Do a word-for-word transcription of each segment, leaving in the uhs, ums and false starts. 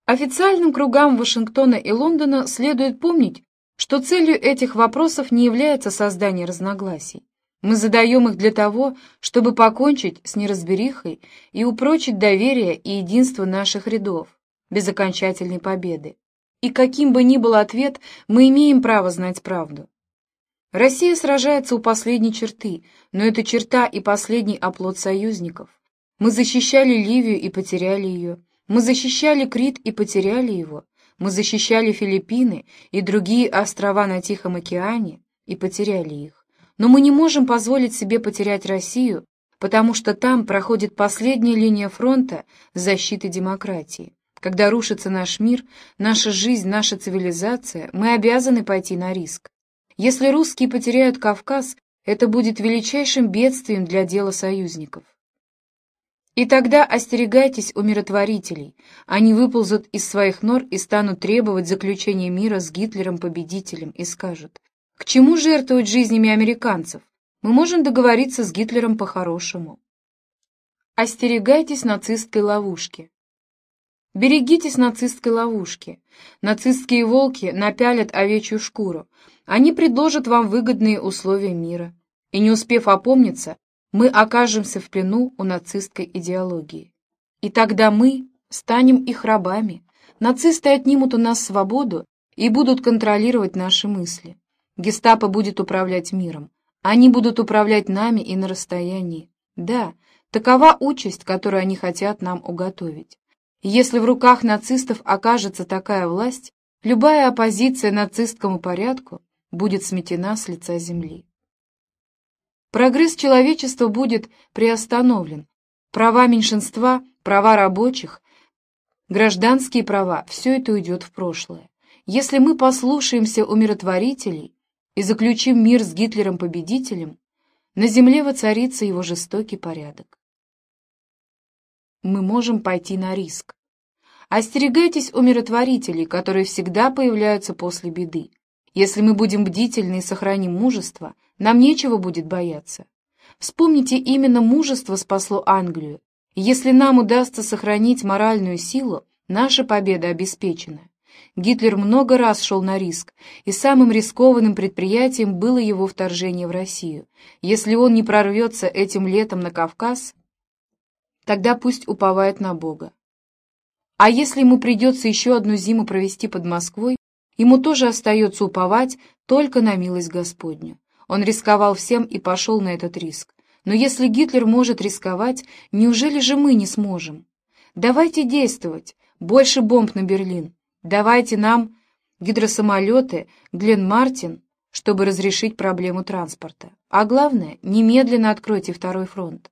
Официальным кругам Вашингтона и Лондона следует помнить, что целью этих вопросов не является создание разногласий. Мы задаем их для того, чтобы покончить с неразберихой и упрочить доверие и единство наших рядов без окончательной победы. И каким бы ни был ответ, мы имеем право знать правду. Россия сражается у последней черты, но эта черта и последний оплот союзников. Мы защищали Ливию и потеряли ее. Мы защищали Крит и потеряли его. Мы защищали Филиппины и другие острова на Тихом океане и потеряли их. Но мы не можем позволить себе потерять Россию, потому что там проходит последняя линия фронта защиты демократии. Когда рушится наш мир, наша жизнь, наша цивилизация, мы обязаны пойти на риск. Если русские потеряют Кавказ, это будет величайшим бедствием для дела союзников. И тогда остерегайтесь умиротворителей. Они выползут из своих нор и станут требовать заключения мира с Гитлером-победителем и скажут: «К чему жертвовать жизнями американцев? Мы можем договориться с Гитлером по-хорошему». Остерегайтесь нацистской ловушки. Берегитесь нацистской ловушки. Нацистские волки напялят овечью шкуру. Они предложат вам выгодные условия мира. И не успев опомниться, мы окажемся в плену у нацистской идеологии. И тогда мы станем их рабами. Нацисты отнимут у нас свободу и будут контролировать наши мысли. Гестапо будет управлять миром. Они будут управлять нами и на расстоянии. Да, такова участь, которую они хотят нам уготовить. Если в руках нацистов окажется такая власть, любая оппозиция нацистскому порядку будет сметена с лица земли. Прогресс человечества будет приостановлен. Права меньшинства, права рабочих, гражданские права — все это уйдет в прошлое. Если мы послушаемся умиротворителей и заключим мир с Гитлером-победителем, на земле воцарится его жестокий порядок. Мы можем пойти на риск. Остерегайтесь умиротворителей, которые всегда появляются после беды. Если мы будем бдительны и сохраним мужество, нам нечего будет бояться. Вспомните, именно мужество спасло Англию. И если нам удастся сохранить моральную силу, наша победа обеспечена. Гитлер много раз шел на риск, и самым рискованным предприятием было его вторжение в Россию. Если он не прорвется этим летом на Кавказ, тогда пусть уповает на Бога. А если ему придется еще одну зиму провести под Москвой, ему тоже остается уповать только на милость Господню. Он рисковал всем и пошел на этот риск. Но если Гитлер может рисковать, неужели же мы не сможем? Давайте действовать. Больше бомб на Берлин. Давайте нам гидросамолеты Гленн-Мартин, чтобы разрешить проблему транспорта. А главное, немедленно откройте второй фронт.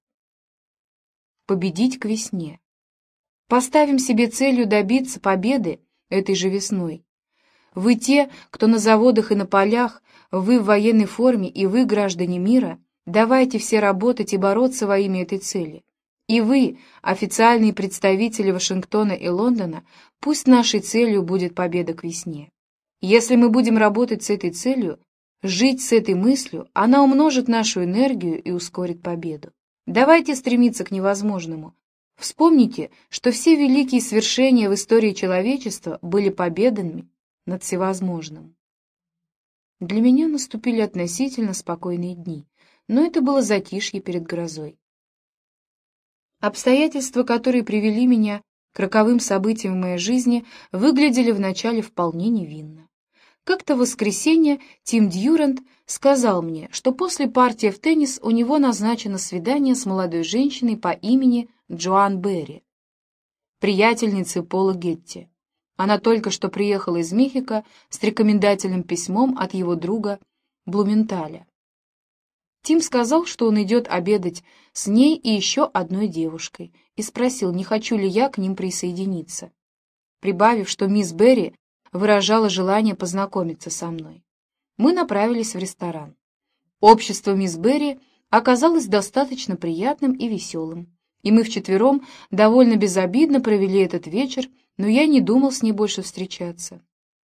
Победить к весне. Поставим себе целью добиться победы этой же весной. Вы те, кто на заводах и на полях, вы в военной форме и вы, граждане мира, давайте все работать и бороться во имя этой цели. И вы, официальные представители Вашингтона и Лондона, пусть нашей целью будет победа к весне. Если мы будем работать с этой целью, жить с этой мыслью, она умножит нашу энергию и ускорит победу. Давайте стремиться к невозможному. Вспомните, что все великие свершения в истории человечества были победами над всевозможным. Для меня наступили относительно спокойные дни, но это было затишье перед грозой. Обстоятельства, которые привели меня к роковым событиям в моей жизни, выглядели вначале вполне невинно. Как-то в воскресенье Тим Дьюрант сказал мне, что после партии в теннис у него назначено свидание с молодой женщиной по имени Джоан Берри, приятельницей Пола Гетти. Она только что приехала из Мехико с рекомендательным письмом от его друга Блументаля. Тим сказал, что он идет обедать с ней и еще одной девушкой, и спросил, не хочу ли я к ним присоединиться, прибавив, что мисс Берри выражала желание познакомиться со мной. Мы направились в ресторан. Общество мисс Берри оказалось достаточно приятным и веселым, и мы вчетвером довольно безобидно провели этот вечер, но я не думал с ней больше встречаться.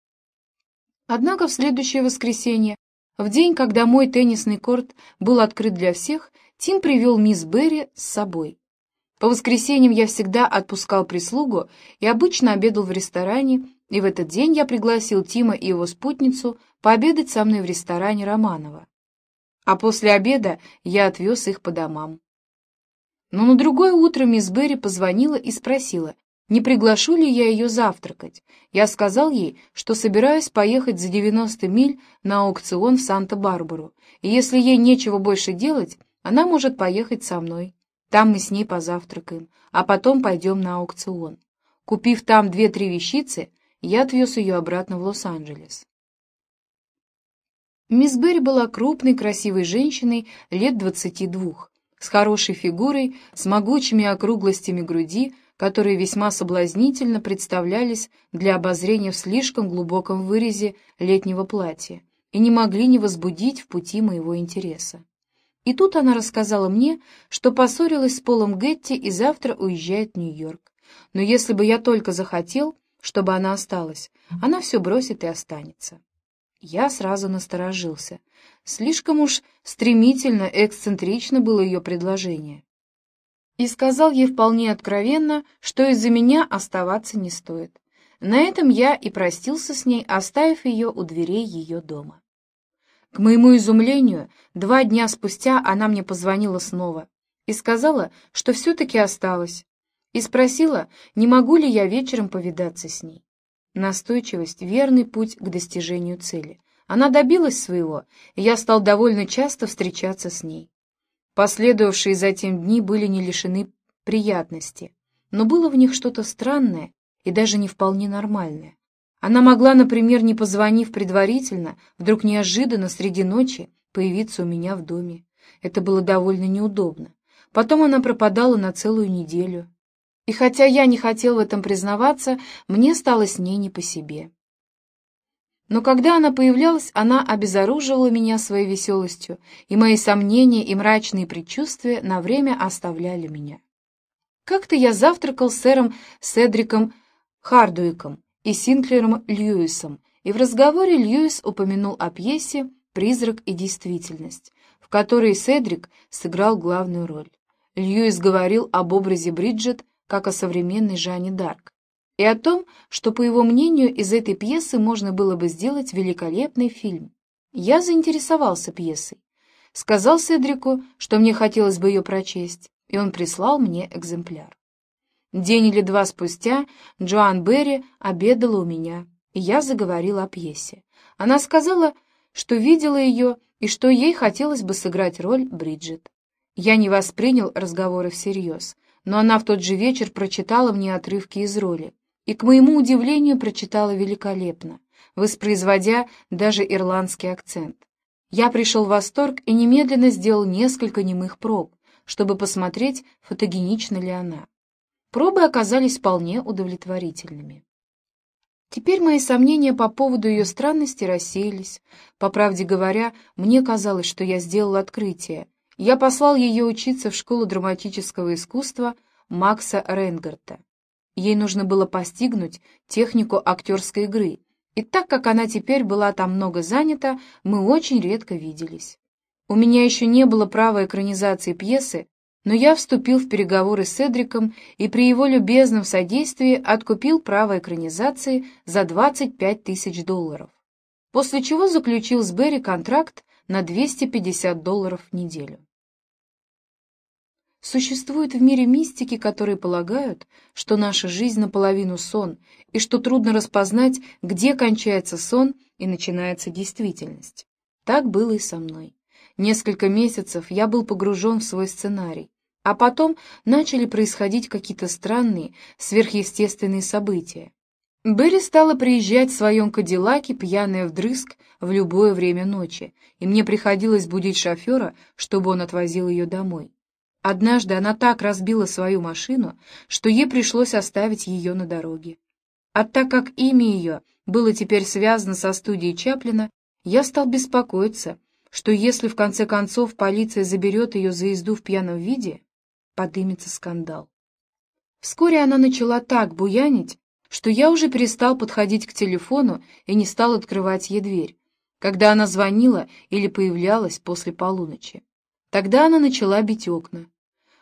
Однако в следующее воскресенье, в день, когда мой теннисный корт был открыт для всех, Тим привел мисс Берри с собой. По воскресеньям я всегда отпускал прислугу и обычно обедал в ресторане, и в этот день я пригласил Тима и его спутницу пообедать со мной в ресторане Романова. А после обеда я отвез их по домам. Но на другое утро мисс Берри позвонила и спросила, не приглашу ли я ее завтракать. Я сказал ей, что собираюсь поехать за девяносто миль на аукцион в Санта-Барбару, и если ей нечего больше делать, она может поехать со мной. Там мы с ней позавтракаем, а потом пойдем на аукцион. Купив там две-три вещицы, я отвез ее обратно в Лос-Анджелес. Мисс Берри была крупной, красивой женщиной лет двадцати двух, с хорошей фигурой, с могучими округлостями груди, которые весьма соблазнительно представлялись для обозрения в слишком глубоком вырезе летнего платья и не могли не возбудить в пути моего интереса. И тут она рассказала мне, что поссорилась с Полом Гетти и завтра уезжает в Нью-Йорк. Но если бы я только захотел, чтобы она осталась, она все бросит и останется. Я сразу насторожился. Слишком уж стремительно, эксцентрично было ее предложение. И сказал ей вполне откровенно, что из-за меня оставаться не стоит. На этом я и простился с ней, оставив ее у дверей ее дома. К моему изумлению, два дня спустя она мне позвонила снова и сказала, что все-таки осталась, и спросила, не могу ли я вечером повидаться с ней. Настойчивость — верный путь к достижению цели. Она добилась своего, и я стал довольно часто встречаться с ней. Последовавшие затем дни были не лишены приятности, но было в них что-то странное и даже не вполне нормальное. Она могла, например, не позвонив предварительно, вдруг неожиданно среди ночи появиться у меня в доме. Это было довольно неудобно. Потом она пропадала на целую неделю. И хотя я не хотел в этом признаваться, мне стало с ней не по себе. Но когда она появлялась, она обезоруживала меня своей веселостью, и мои сомнения и мрачные предчувствия на время оставляли меня. Как-то я завтракал с сэром Седриком Хардуиком и Синклером Льюисом, и в разговоре Льюис упомянул о пьесе «Призрак и действительность», в которой Седрик сыграл главную роль. Льюис говорил об образе Бриджит как о современной Жанне д'Арк, и о том, что, по его мнению, из этой пьесы можно было бы сделать великолепный фильм. Я заинтересовался пьесой, сказал Седрику, что мне хотелось бы ее прочесть, и он прислал мне экземпляр. День или два спустя Джоан Берри обедала у меня, и я заговорил о пьесе. Она сказала, что видела ее и что ей хотелось бы сыграть роль Бриджит. Я не воспринял разговоры всерьез, но она в тот же вечер прочитала мне отрывки из роли, и, к моему удивлению, прочитала великолепно, воспроизводя даже ирландский акцент. Я пришел в восторг и немедленно сделал несколько немых проб, чтобы посмотреть, фотогенична ли она. Пробы оказались вполне удовлетворительными. Теперь мои сомнения по поводу ее странности рассеялись. По правде говоря, мне казалось, что я сделал открытие. Я послал ее учиться в школу драматического искусства Макса Рейнгарта. Ей нужно было постигнуть технику актерской игры, и так как она теперь была там много занята, мы очень редко виделись. У меня еще не было права экранизации пьесы, но я вступил в переговоры с Седриком и при его любезном содействии откупил право экранизации за двадцать пять тысяч долларов, после чего заключил с Берри контракт на двести пятьдесят долларов в неделю. Существуют в мире мистики, которые полагают, что наша жизнь наполовину сон, и что трудно распознать, где кончается сон и начинается действительность. Так было и со мной. Несколько месяцев я был погружен в свой сценарий, а потом начали происходить какие-то странные, сверхъестественные события. Берри стала приезжать в своем кадиллаке, пьяная вдрызг, в любое время ночи, и мне приходилось будить шофера, чтобы он отвозил ее домой. Однажды она так разбила свою машину, что ей пришлось оставить ее на дороге. А так как имя ее было теперь связано со студией Чаплина, я стал беспокоиться, что если в конце концов полиция заберет ее за езду в пьяном виде, подымется скандал. Вскоре она начала так буянить, что я уже перестал подходить к телефону и не стал открывать ей дверь, когда она звонила или появлялась после полуночи. Тогда она начала бить окна.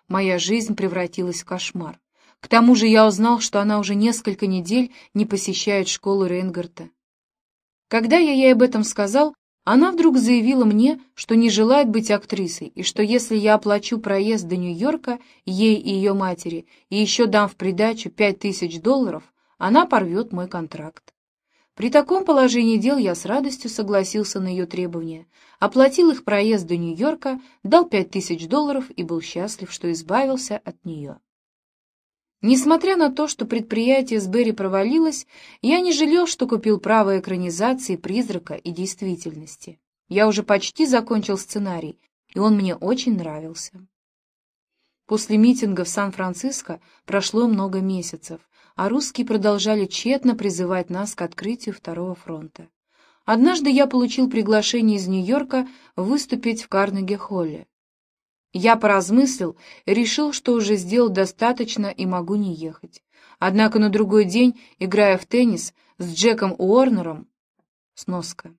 моя жизнь превратилась в кошмар. К тому же я узнал, что она уже несколько недель не посещает школу Рейнгарта. Когда я ей об этом сказал, она вдруг заявила мне, что не желает быть актрисой, и что если я оплачу проезд до Нью-Йорка ей и ее матери, и еще дам в придачу пять тысяч долларов, она порвет мой контракт. При таком положении дел я с радостью согласился на ее требования, оплатил их проезд до Нью-Йорка, дал пять тысяч долларов и был счастлив, что избавился от нее. Несмотря на то, что предприятие с Берри провалилось, я не жалел, что купил право экранизации «Призрака» и «Действительности». Я уже почти закончил сценарий, и он мне очень нравился. После митинга в Сан-Франциско прошло много месяцев, а русские продолжали тщетно призывать нас к открытию Второго фронта. Однажды я получил приглашение из Нью-Йорка выступить в Карнеги-холле. Я поразмыслил и решил, что уже сделал достаточно и могу не ехать. Однако на другой день, играя в теннис с Джеком Уорнером, сноска.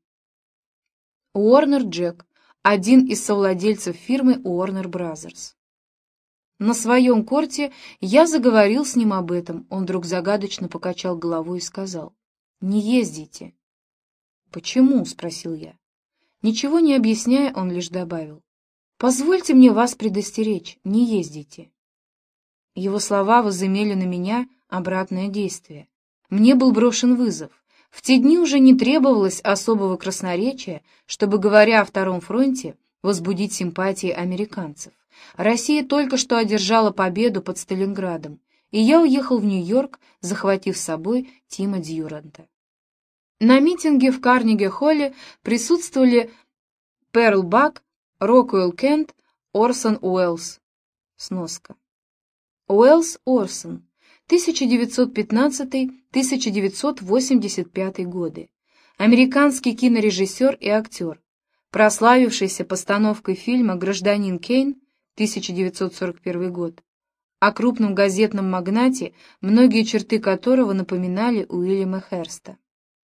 Уорнер Джек, один из совладельцев фирмы Warner Brothers. На своем корте я заговорил с ним об этом. Он вдруг загадочно покачал головой и сказал: «Не ездите». «Почему?» — спросил я. Ничего не объясняя, он лишь добавил: «Позвольте мне вас предостеречь, не ездите». Его слова возымели на меня обратное действие. Мне был брошен вызов. В те дни уже не требовалось особого красноречия, чтобы, говоря о Втором фронте, возбудить симпатии американцев. Россия только что одержала победу под Сталинградом, и я уехал в Нью-Йорк, захватив с собой Тима Дьюранта. На митинге в Карнеги-холле присутствовали Перл Бак, Рокуэлл Кент, Орсон Уэллс. Сноска. Уэллс Орсон, тысяча девятьсот пятнадцатый — тысяча девятьсот восемьдесят пятый годы. Американский кинорежиссер и актер, прославившийся постановкой фильма «Гражданин Кейн» тысяча девятьсот сорок первый год, о крупном газетном магнате, многие черты которого напоминали Уильяма Херста.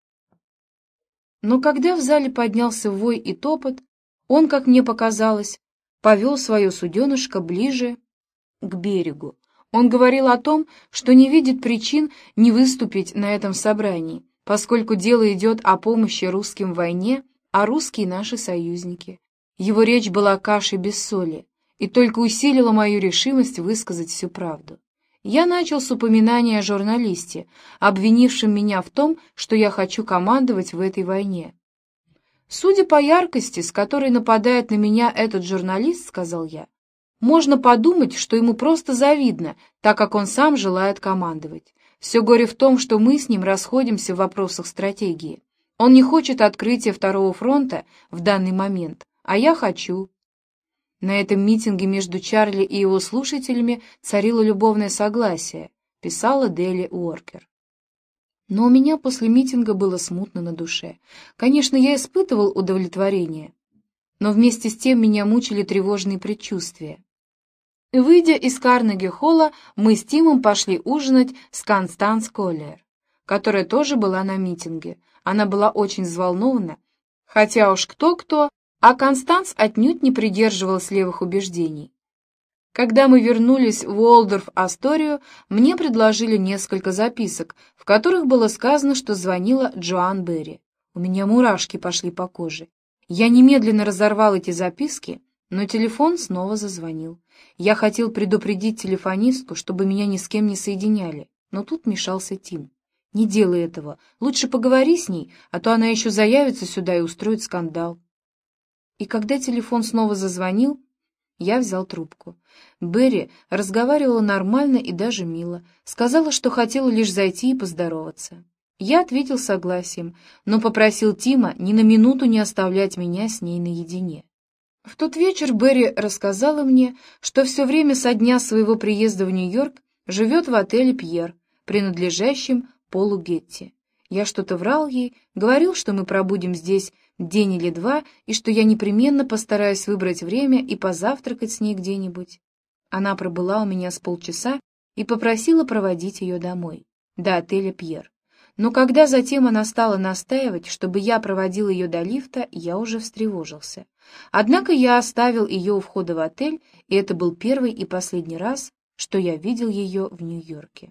Но когда в зале поднялся вой и топот, он, как мне показалось, повел свое суденышко ближе к берегу. Он говорил о том, что не видит причин не выступить на этом собрании, поскольку дело идет о помощи русским в войне, а русские — наши союзники. Его речь была кашей без соли и только усилила мою решимость высказать всю правду. Я начал с упоминания о журналисте, обвинившем меня в том, что я хочу командовать в этой войне. «Судя по яркости, с которой нападает на меня этот журналист, — сказал я, — можно подумать, что ему просто завидно, так как он сам желает командовать. Все горе в том, что мы с ним расходимся в вопросах стратегии. Он не хочет открытия Второго фронта в данный момент, а я хочу». На этом митинге между Чарли и его слушателями царило любовное согласие, писала Дели Уоркер. Но у меня после митинга было смутно на душе. Конечно, я испытывал удовлетворение, но вместе с тем меня мучили тревожные предчувствия. Выйдя из Карнеги-холла, мы с Тимом пошли ужинать с Констанс Коллиер, которая тоже была на митинге. Она была очень взволнована, хотя уж кто-кто, а Констанс отнюдь не придерживалась левых убеждений. Когда мы вернулись в Уолдорф-Асторию, мне предложили несколько записок, в которых было сказано, что звонила Джоан Берри. У меня мурашки пошли по коже. Я немедленно разорвал эти записки, но телефон снова зазвонил. Я хотел предупредить телефонистку, чтобы меня ни с кем не соединяли, но тут вмешался Тим. «Не делай этого, лучше поговори с ней, а то она еще заявится сюда и устроит скандал». И когда телефон снова зазвонил, я взял трубку. Берри разговаривала нормально и даже мило, сказала, что хотела лишь зайти и поздороваться. Я ответил согласием, но попросил Тима ни на минуту не оставлять меня с ней наедине. В тот вечер Берри рассказала мне, что все время со дня своего приезда в Нью-Йорк живет в отеле «Пьер», принадлежащем Полу Гетти. Я что-то врал ей, говорил, что мы пробудем здесь день или два, и что я непременно постараюсь выбрать время и позавтракать с ней где-нибудь. Она пробыла у меня с полчаса и попросила проводить ее домой, до отеля «Пьер». Но когда затем она стала настаивать, чтобы я проводил ее до лифта, я уже встревожился. Однако я оставил ее у входа в отель, и это был первый и последний раз, что я видел ее в Нью-Йорке.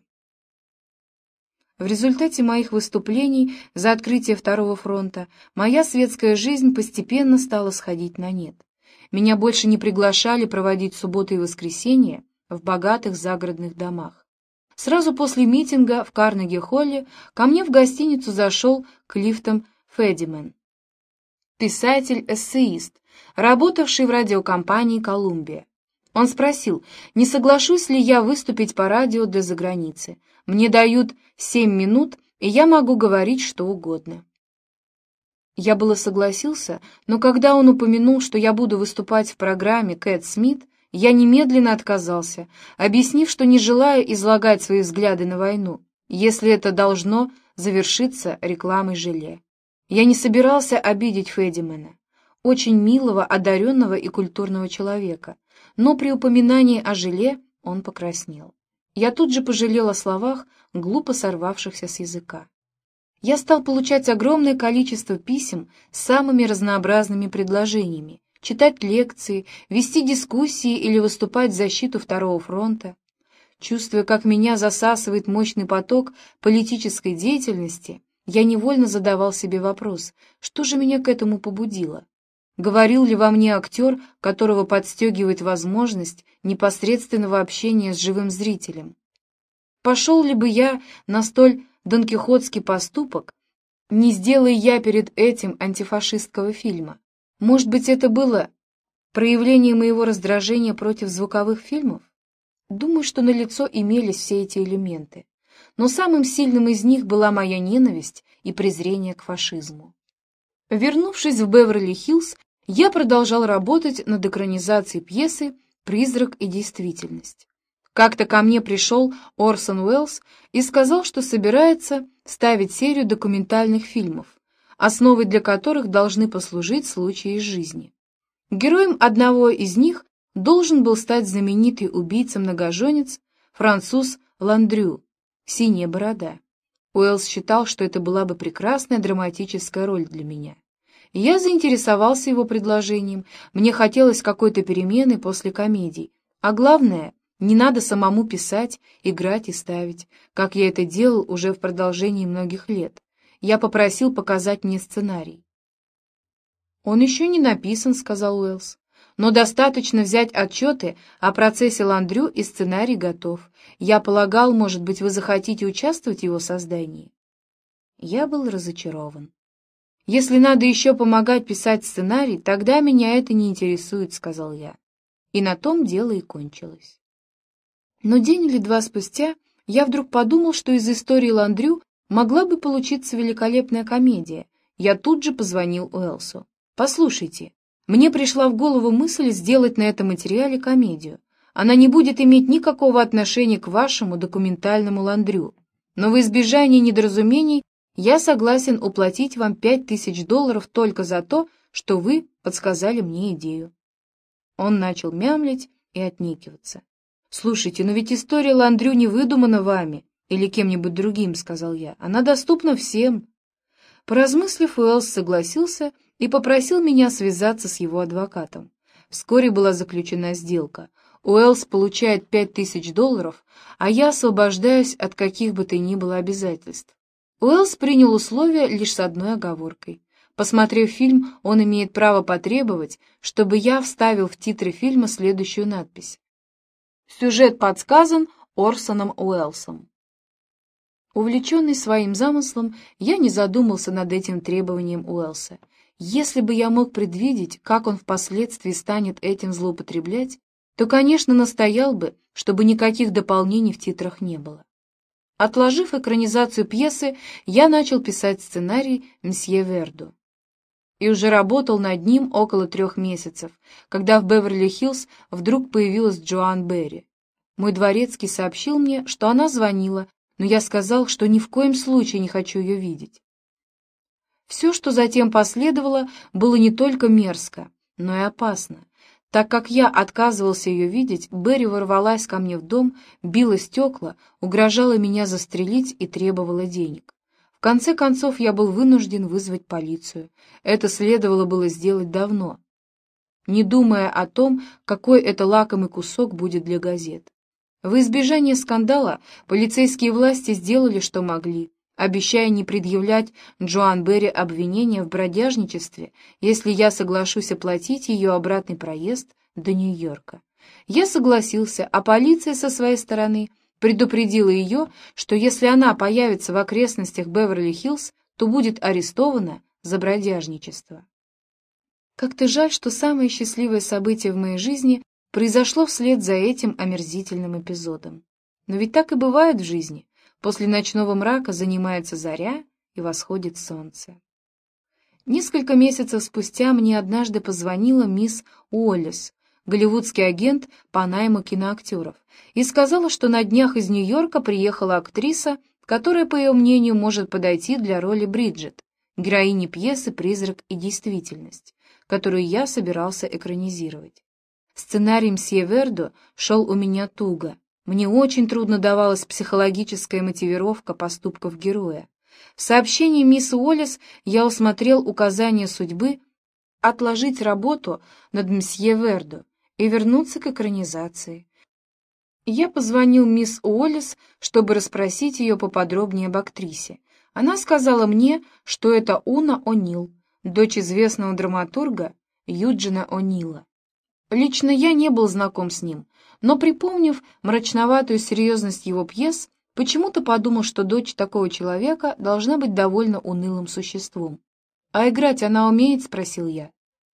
В результате моих выступлений за открытие Второго фронта моя светская жизнь постепенно стала сходить на нет. Меня больше не приглашали проводить субботы и воскресенья в богатых загородных домах. Сразу после митинга в Карнеги-холле ко мне в гостиницу зашел Клифтон Федимен, писатель-эссеист, работавший в радиокомпании «Колумбия». Он спросил, не соглашусь ли я выступить по радио для заграницы. Мне дают семь минут, и я могу говорить что угодно. Я было согласился, но когда он упомянул, что я буду выступать в программе «Кэт Смит», я немедленно отказался, объяснив, что не желаю излагать свои взгляды на войну, если это должно завершиться рекламой желе. Я не собирался обидеть Федимена, очень милого, одаренного и культурного человека, но при упоминании о желе он покраснел. Я тут же пожалел о словах, глупо сорвавшихся с языка. Я стал получать огромное количество писем с самыми разнообразными предложениями, читать лекции, вести дискуссии или выступать в защиту Второго фронта. Чувствуя, как меня засасывает мощный поток политической деятельности, я невольно задавал себе вопрос, что же меня к этому побудило? Говорил ли во мне актер, которого подстегивает возможность непосредственного общения с живым зрителем? Пошел ли бы я на столь донкихотский поступок, не сделая я перед этим антифашистского фильма? Может быть, это было проявление моего раздражения против звуковых фильмов? Думаю, что налицо имелись все эти элементы, но самым сильным из них была моя ненависть и презрение к фашизму. Вернувшись в Беверли-Хиллз, я продолжал работать над экранизацией пьесы «Призрак и действительность». Как-то ко мне пришел Орсон Уэллс и сказал, что собирается ставить серию документальных фильмов, основой для которых должны послужить случаи из жизни. Героем одного из них должен был стать знаменитый убийца-многоженец, француз Ландрю, «Синяя борода». Уэллс считал, что это была бы прекрасная драматическая роль для меня. Я заинтересовался его предложением, мне хотелось какой-то перемены после комедий, а главное, не надо самому писать, играть и ставить, как я это делал уже в продолжении многих лет. Я попросил показать мне сценарий. «Он еще не написан», — сказал Уэллс. «Но достаточно взять отчеты о процессе Ландрю, и сценарий готов. Я полагал, может быть, вы захотите участвовать в его создании». Я был разочарован. «Если надо еще помогать писать сценарий, тогда меня это не интересует», — сказал я. И на том дело и кончилось. Но день или два спустя я вдруг подумал, что из истории Ландрю могла бы получиться великолепная комедия. Я тут же позвонил Уэллсу. «Послушайте, мне пришла в голову мысль сделать на этом материале комедию. Она не будет иметь никакого отношения к вашему документальному Ландрю, но в избежание недоразумений я согласен уплатить вам пять тысяч долларов только за то, что вы подсказали мне идею». Он начал мямлить и отнекиваться. «Слушайте, но ведь история Ландрю не выдумана вами или кем-нибудь другим», — сказал я. «Она доступна всем». Поразмыслив, Уэллс согласился и попросил меня связаться с его адвокатом. Вскоре была заключена сделка. Уэллс получает пять тысяч долларов, а я освобождаюсь от каких бы то ни было обязательств. Уэллс принял условия лишь с одной оговоркой. Посмотрев фильм, он имеет право потребовать, чтобы я вставил в титры фильма следующую надпись: «Сюжет подсказан Орсоном Уэллсом». Увлеченный своим замыслом, я не задумался над этим требованием Уэллса. Если бы я мог предвидеть, как он впоследствии станет этим злоупотреблять, то, конечно, настоял бы, чтобы никаких дополнений в титрах не было. Отложив экранизацию пьесы, я начал писать сценарий «Мсье Верду» и уже работал над ним около трех месяцев, когда в Беверли-Хиллз вдруг появилась Джоан Берри. Мой дворецкий сообщил мне, что она звонила, но я сказал, что ни в коем случае не хочу ее видеть. Все, что затем последовало, было не только мерзко, но и опасно. Так как я отказывался ее видеть, Берри ворвалась ко мне в дом, била стекла, угрожала меня застрелить и требовала денег. В конце концов, я был вынужден вызвать полицию. Это следовало было сделать давно, не думая о том, какой это лакомый кусок будет для газет. В избежание скандала полицейские власти сделали, что могли, обещая не предъявлять Джоан Берри обвинения в бродяжничестве, если я соглашусь оплатить ее обратный проезд до Нью-Йорка. Я согласился, а полиция со своей стороны предупредила ее, что если она появится в окрестностях Беверли-Хиллз, то будет арестована за бродяжничество. Как-то жаль, что самое счастливое событие в моей жизни произошло вслед за этим омерзительным эпизодом. Но ведь так и бывает в жизни. После ночного мрака занимается заря и восходит солнце. Несколько месяцев спустя мне однажды позвонила мисс Уоллес, голливудский агент по найму киноактеров, и сказала, что на днях из Нью-Йорка приехала актриса, которая, по ее мнению, может подойти для роли Бриджит, героини пьесы «Призрак и действительность», которую я собирался экранизировать. Сценарий мсье Вердо шел у меня туго. Мне очень трудно давалась психологическая мотивировка поступков героя. В сообщении мисс Уоллес я усмотрел указание судьбы отложить работу над мсье Вердо и вернуться к экранизации. Я позвонил мисс Уоллес, чтобы расспросить ее поподробнее об актрисе. Она сказала мне, что это Уна О'Нил, дочь известного драматурга Юджина О'Нила. Лично я не был знаком с ним, но, припомнив мрачноватую серьезность его пьес, почему-то подумал, что дочь такого человека должна быть довольно унылым существом. «А играть она умеет?» — спросил я.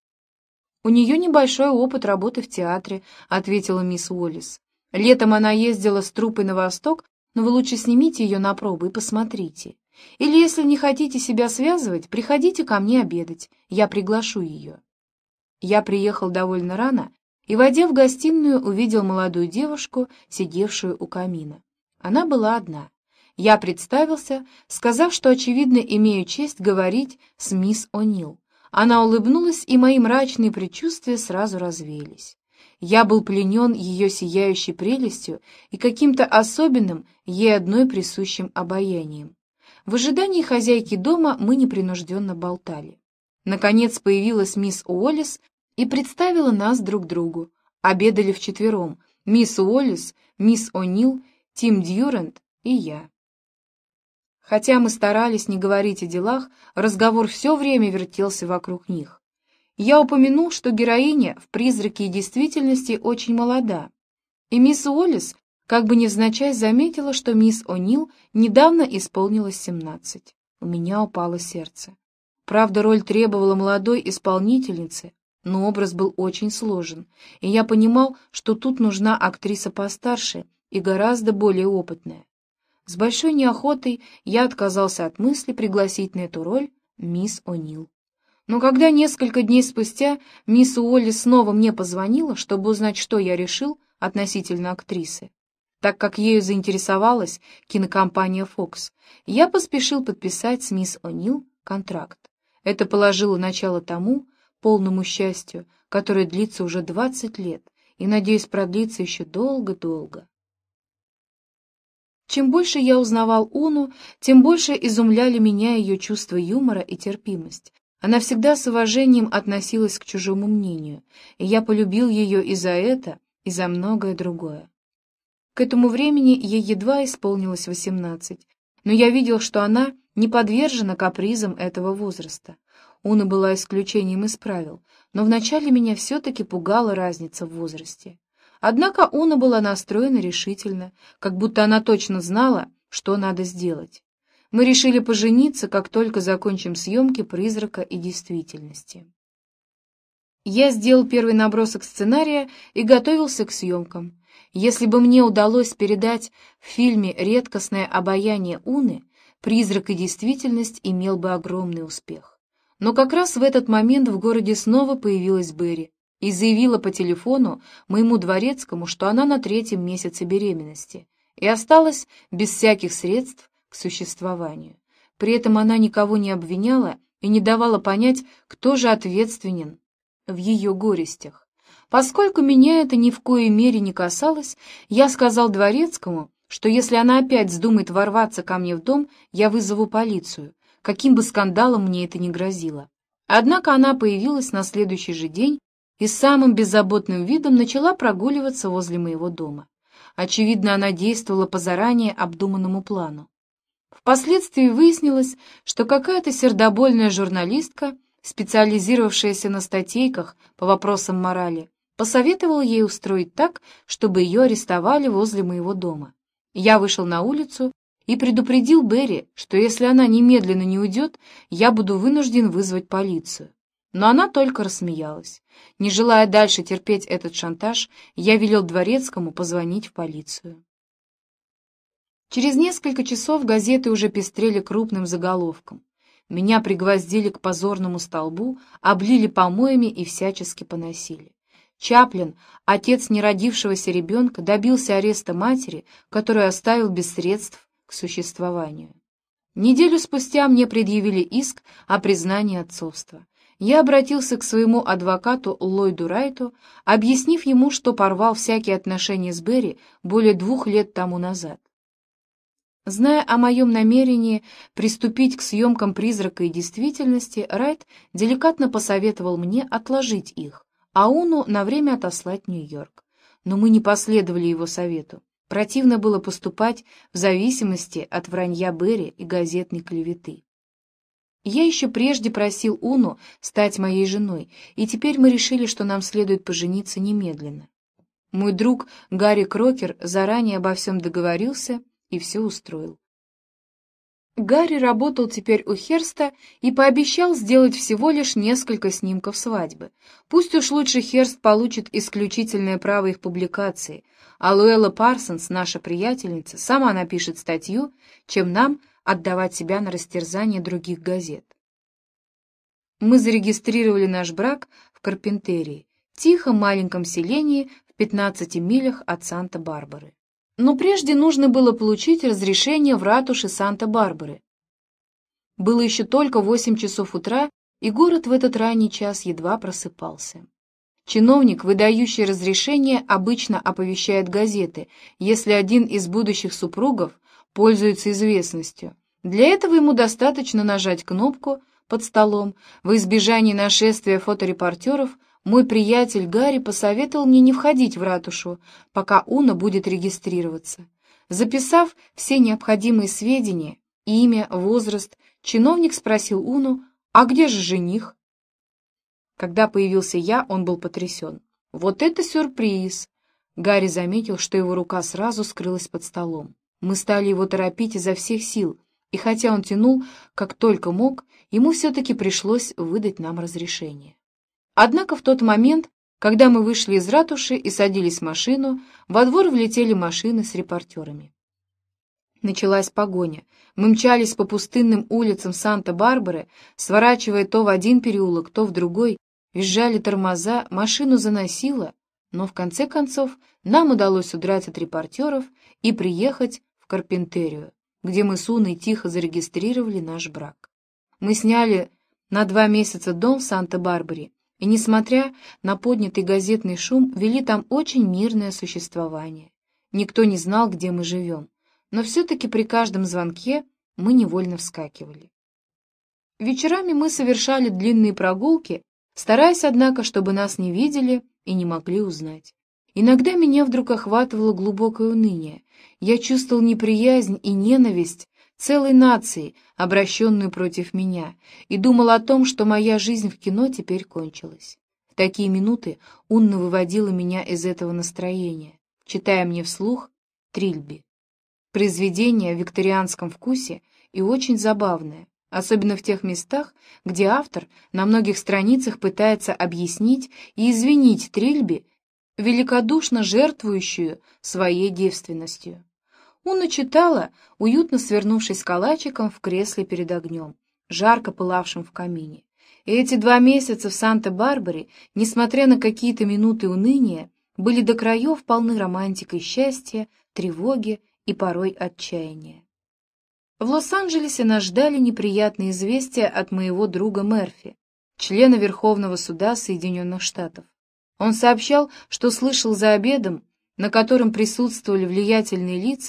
«У нее небольшой опыт работы в театре», — ответила мисс Уоллес. «Летом она ездила с труппой на восток, но вы лучше снимите ее на пробу и посмотрите. Или, если не хотите себя связывать, приходите ко мне обедать, я приглашу ее». Я приехал довольно рано и, войдя в гостиную, увидел молодую девушку, сидевшую у камина. Она была одна. Я представился, сказав, что, очевидно, имею честь говорить с мисс О'Нил. Она улыбнулась, и мои мрачные предчувствия сразу развеялись. Я был пленен ее сияющей прелестью и каким-то особенным, ей одной присущим обаянием. В ожидании хозяйки дома мы непринужденно болтали. Наконец появилась мисс Уоллес и представила нас друг другу. Обедали вчетвером: мисс Уоллес, мисс О'Нил, Тим Дьюрант и я. Хотя мы старались не говорить о делах, разговор все время вертелся вокруг них. Я упомянул, что героиня в «Призраке и действительности» очень молода, и мисс Уоллес как бы невзначай заметила, что мисс О'Нил недавно исполнилось семнадцать. У меня упало сердце. Правда, роль требовала молодой исполнительницы, но образ был очень сложен, и я понимал, что тут нужна актриса постарше и гораздо более опытная. С большой неохотой я отказался от мысли пригласить на эту роль мисс О'Нил. Но когда несколько дней спустя мисс Уоллес снова мне позвонила, чтобы узнать, что я решил относительно актрисы, так как ею заинтересовалась кинокомпания Fox, я поспешил подписать с мисс О'Нил контракт. Это положило начало тому полному счастью, которое длится уже двадцать лет и, надеюсь, продлится еще долго-долго. Чем больше я узнавал Уну, тем больше изумляли меня ее чувство юмора и терпимость. Она всегда с уважением относилась к чужому мнению, и я полюбил ее и за это, и за многое другое. К этому времени ей едва исполнилось восемнадцать, но я видел, что она не подвержена капризам этого возраста. Уна была исключением из правил, но вначале меня все-таки пугала разница в возрасте. Однако Уна была настроена решительно, как будто она точно знала, что надо сделать. Мы решили пожениться, как только закончим съемки «Призрака и действительности». Я сделал первый набросок сценария и готовился к съемкам. Если бы мне удалось передать в фильме редкостное обаяние Уны, «Призрак и действительность» имел бы огромный успех. Но как раз в этот момент в городе снова появилась Берри и заявила по телефону моему дворецкому, что она на третьем месяце беременности и осталась без всяких средств к существованию. При этом она никого не обвиняла и не давала понять, кто же ответственен в ее горестях. Поскольку меня это ни в коей мере не касалось, я сказал дворецкому, что если она опять вздумает ворваться ко мне в дом, я вызову полицию, каким бы скандалом мне это ни грозило. Однако она появилась на следующий же день и с самым беззаботным видом начала прогуливаться возле моего дома. Очевидно, она действовала по заранее обдуманному плану. Впоследствии выяснилось, что какая-то сердобольная журналистка, специализировавшаяся на статейках по вопросам морали, посоветовала ей устроить так, чтобы ее арестовали возле моего дома. Я вышел на улицу и предупредил Берри, что если она немедленно не уйдет, я буду вынужден вызвать полицию. Но она только рассмеялась. Не желая дальше терпеть этот шантаж, я велел дворецкому позвонить в полицию. Через несколько часов газеты уже пестрели крупным заголовком. Меня пригвоздили к позорному столбу, облили помоями и всячески поносили. Чаплин, отец неродившегося ребенка, добился ареста матери, которую оставил без средств к существованию. Неделю спустя мне предъявили иск о признании отцовства. Я обратился к своему адвокату Ллойду Райту, объяснив ему, что порвал всякие отношения с Берри более двух лет тому назад. Зная о моем намерении приступить к съемкам «Призрака и действительности», Райт деликатно посоветовал мне отложить их, а Уну на время отослать в Нью-Йорк. Но мы не последовали его совету. Противно было поступать в зависимости от вранья Берри и газетной клеветы. Я еще прежде просил Уну стать моей женой, и теперь мы решили, что нам следует пожениться немедленно. Мой друг Гарри Крокер заранее обо всем договорился и все устроил. Гарри работал теперь у Херста и пообещал сделать всего лишь несколько снимков свадьбы. Пусть уж лучше Херст получит исключительное право их публикации, а Луэлла Парсонс, наша приятельница, сама напишет статью, чем нам отдавать себя на растерзание других газет. Мы зарегистрировали наш брак в Карпентерии, тихом маленьком селении в пятнадцати милях от Санта-Барбары. Но прежде нужно было получить разрешение в ратуше Санта-Барбары. Было еще только восемь часов утра, и город в этот ранний час едва просыпался. Чиновник, выдающий разрешение, обычно оповещает газеты, если один из будущих супругов пользуется известностью. Для этого ему достаточно нажать кнопку под столом. Во избежание нашествия фоторепортеров мой приятель Гарри посоветовал мне не входить в ратушу, пока Уна будет регистрироваться. Записав все необходимые сведения, имя, возраст, чиновник спросил Уну, «А где же жених?» Когда появился я, он был потрясен. «Вот это сюрприз!» Гарри заметил, что его рука сразу скрылась под столом. Мы стали его торопить изо всех сил, и хотя он тянул, как только мог, ему все-таки пришлось выдать нам разрешение. Однако в тот момент, когда мы вышли из ратуши и садились в машину, во двор влетели машины с репортерами. Началась погоня. Мы мчались по пустынным улицам Санта-Барбары, сворачивая то в один переулок, то в другой, визжали тормоза, машину заносило, но в конце концов нам удалось удрать от репортеров и приехать в Карпентерию, где мы с Уной тихо зарегистрировали наш брак. Мы сняли на два месяца дом в Санта-Барбаре, и, несмотря на поднятый газетный шум, вели там очень мирное существование. Никто не знал, где мы живем, но все-таки при каждом звонке мы невольно вскакивали. Вечерами мы совершали длинные прогулки, стараясь, однако, чтобы нас не видели и не могли узнать. Иногда меня вдруг охватывало глубокое уныние. Я чувствовал неприязнь и ненависть целой нации, обращенную против меня, и думал о том, что моя жизнь в кино теперь кончилась. В такие минуты Унна выводила меня из этого настроения, читая мне вслух «Трильби». Произведение в викторианском вкусе и очень забавное, особенно в тех местах, где автор на многих страницах пытается объяснить и извинить Трильби, великодушно жертвующую своей девственностью. Уна читала, уютно свернувшись калачиком в кресле перед огнем, жарко пылавшим в камине. И эти два месяца в Санта-Барбаре, несмотря на какие-то минуты уныния, были до краев полны романтикой счастья, тревоги и порой отчаяния. В Лос-Анджелесе нас ждали неприятные известия от моего друга Мерфи, члена Верховного суда Соединенных Штатов. Он сообщал, что слышал за обедом, на котором присутствовали влиятельные лица,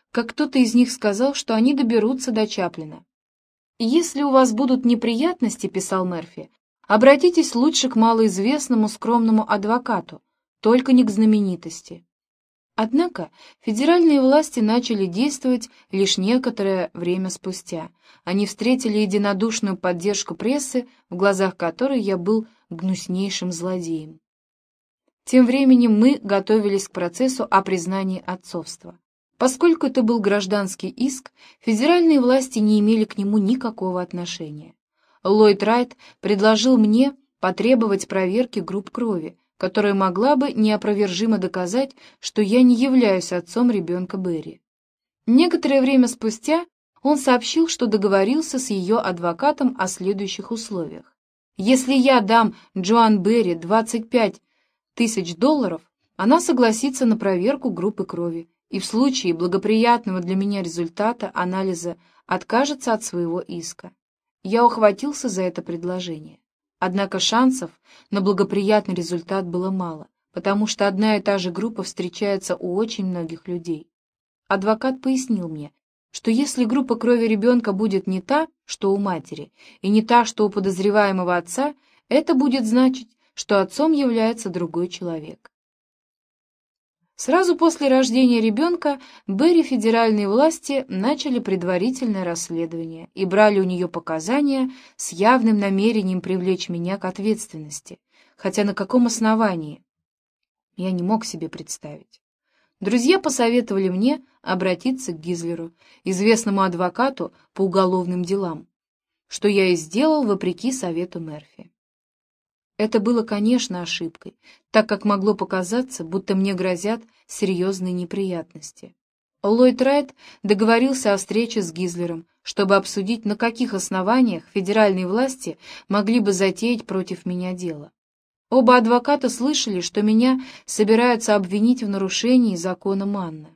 как кто-то из них сказал, что они доберутся до Чаплина. «Если у вас будут неприятности, — писал Мерфи, — обратитесь лучше к малоизвестному скромному адвокату, только не к знаменитости». Однако федеральные власти начали действовать лишь некоторое время спустя. Они встретили единодушную поддержку прессы, в глазах которой я был гнуснейшим злодеем. Тем временем мы готовились к процессу о признании отцовства. Поскольку это был гражданский иск, федеральные власти не имели к нему никакого отношения. Ллойд Райт предложил мне потребовать проверки групп крови, которая могла бы неопровержимо доказать, что я не являюсь отцом ребенка Берри. Некоторое время спустя он сообщил, что договорился с ее адвокатом о следующих условиях. Если я дам Джоан Берри двадцать пять тысяч долларов, она согласится на проверку группы крови и в случае благоприятного для меня результата анализа откажется от своего иска. Я ухватился за это предложение. Однако шансов на благоприятный результат было мало, потому что одна и та же группа встречается у очень многих людей. Адвокат пояснил мне, что если группа крови ребенка будет не та, что у матери, и не та, что у подозреваемого отца, это будет значить, что отцом является другой человек. Сразу после рождения ребенка Берри федеральные власти начали предварительное расследование и брали у нее показания с явным намерением привлечь меня к ответственности, хотя на каком основании я не мог себе представить. Друзья посоветовали мне обратиться к Гизлеру, известному адвокату по уголовным делам, что я и сделал вопреки совету Мерфи. Это было, конечно, ошибкой, так как могло показаться, будто мне грозят серьезные неприятности. Ллойд Райт договорился о встрече с Гизлером, чтобы обсудить, на каких основаниях федеральные власти могли бы затеять против меня дело. Оба адвоката слышали, что меня собираются обвинить в нарушении закона Манна.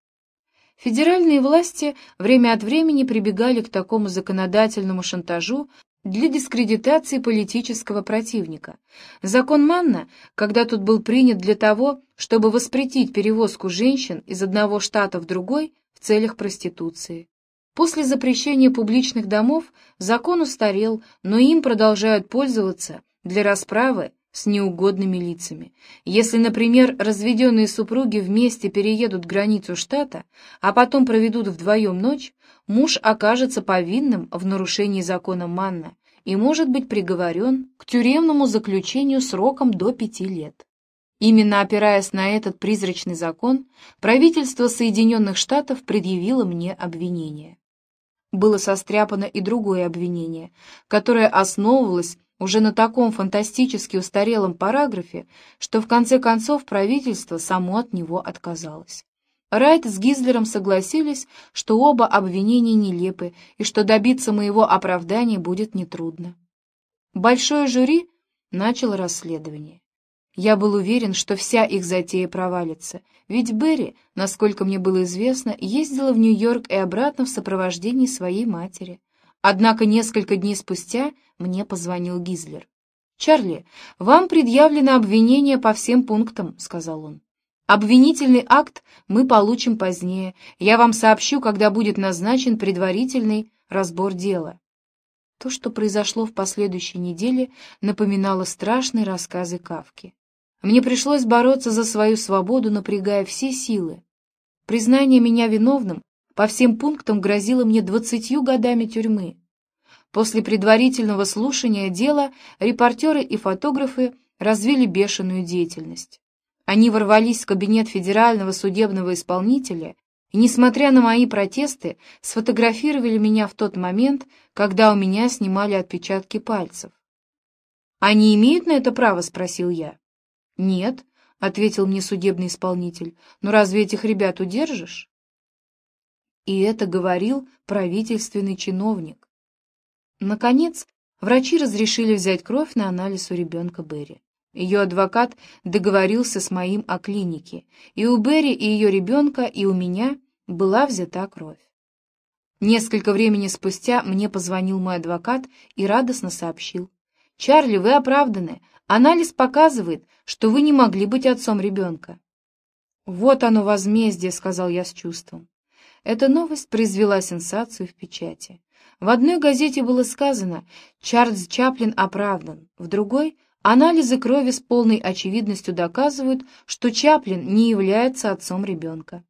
Федеральные власти время от времени прибегали к такому законодательному шантажу для дискредитации политического противника. Закон Манна, когда тот был принят для того, чтобы воспретить перевозку женщин из одного штата в другой в целях проституции. После запрещения публичных домов закон устарел, но им продолжают пользоваться для расправы с неугодными лицами. Если, например, разведенные супруги вместе переедут границу штата, а потом проведут вдвоем ночь, муж окажется повинным в нарушении закона Манна и может быть приговорен к тюремному заключению сроком до пяти лет. Именно опираясь на этот призрачный закон, правительство Соединенных Штатов предъявило мне обвинение. Было состряпано и другое обвинение, которое основывалось уже на таком фантастически устарелом параграфе, что в конце концов правительство само от него отказалось. Райт с Гизлером согласились, что оба обвинения нелепы и что добиться моего оправдания будет нетрудно. Большое жюри начало расследование. Я был уверен, что вся их затея провалится, ведь Берри, насколько мне было известно, ездила в Нью-Йорк и обратно в сопровождении своей матери. Однако несколько дней спустя мне позвонил Гизлер. «Чарли, вам предъявлено обвинение по всем пунктам», — сказал он. «Обвинительный акт мы получим позднее. Я вам сообщу, когда будет назначен предварительный разбор дела». То, что произошло в последующей неделе, напоминало страшные рассказы Кафки. Мне пришлось бороться за свою свободу, напрягая все силы. Признание меня виновным по всем пунктам грозило мне двадцатью годами тюрьмы. После предварительного слушания дела репортеры и фотографы развили бешеную деятельность. Они ворвались в кабинет федерального судебного исполнителя и, несмотря на мои протесты, сфотографировали меня в тот момент, когда у меня снимали отпечатки пальцев. «Они имеют на это право?» — спросил я. «Нет», — ответил мне судебный исполнитель, — «но разве этих ребят удержишь?» И это говорил правительственный чиновник. Наконец, врачи разрешили взять кровь на анализ у ребенка Берри. Ее адвокат договорился с моим о клинике, и у Берри, и ее ребенка, и у меня была взята кровь. Несколько времени спустя мне позвонил мой адвокат и радостно сообщил: «Чарли, вы оправданы. Анализ показывает, что вы не могли быть отцом ребенка». «Вот оно возмездие», — сказал я с чувством. Эта новость произвела сенсацию в печати. В одной газете было сказано «Чарльз Чаплин оправдан», в другой «Анализы крови с полной очевидностью доказывают, что Чаплин не является отцом ребенка».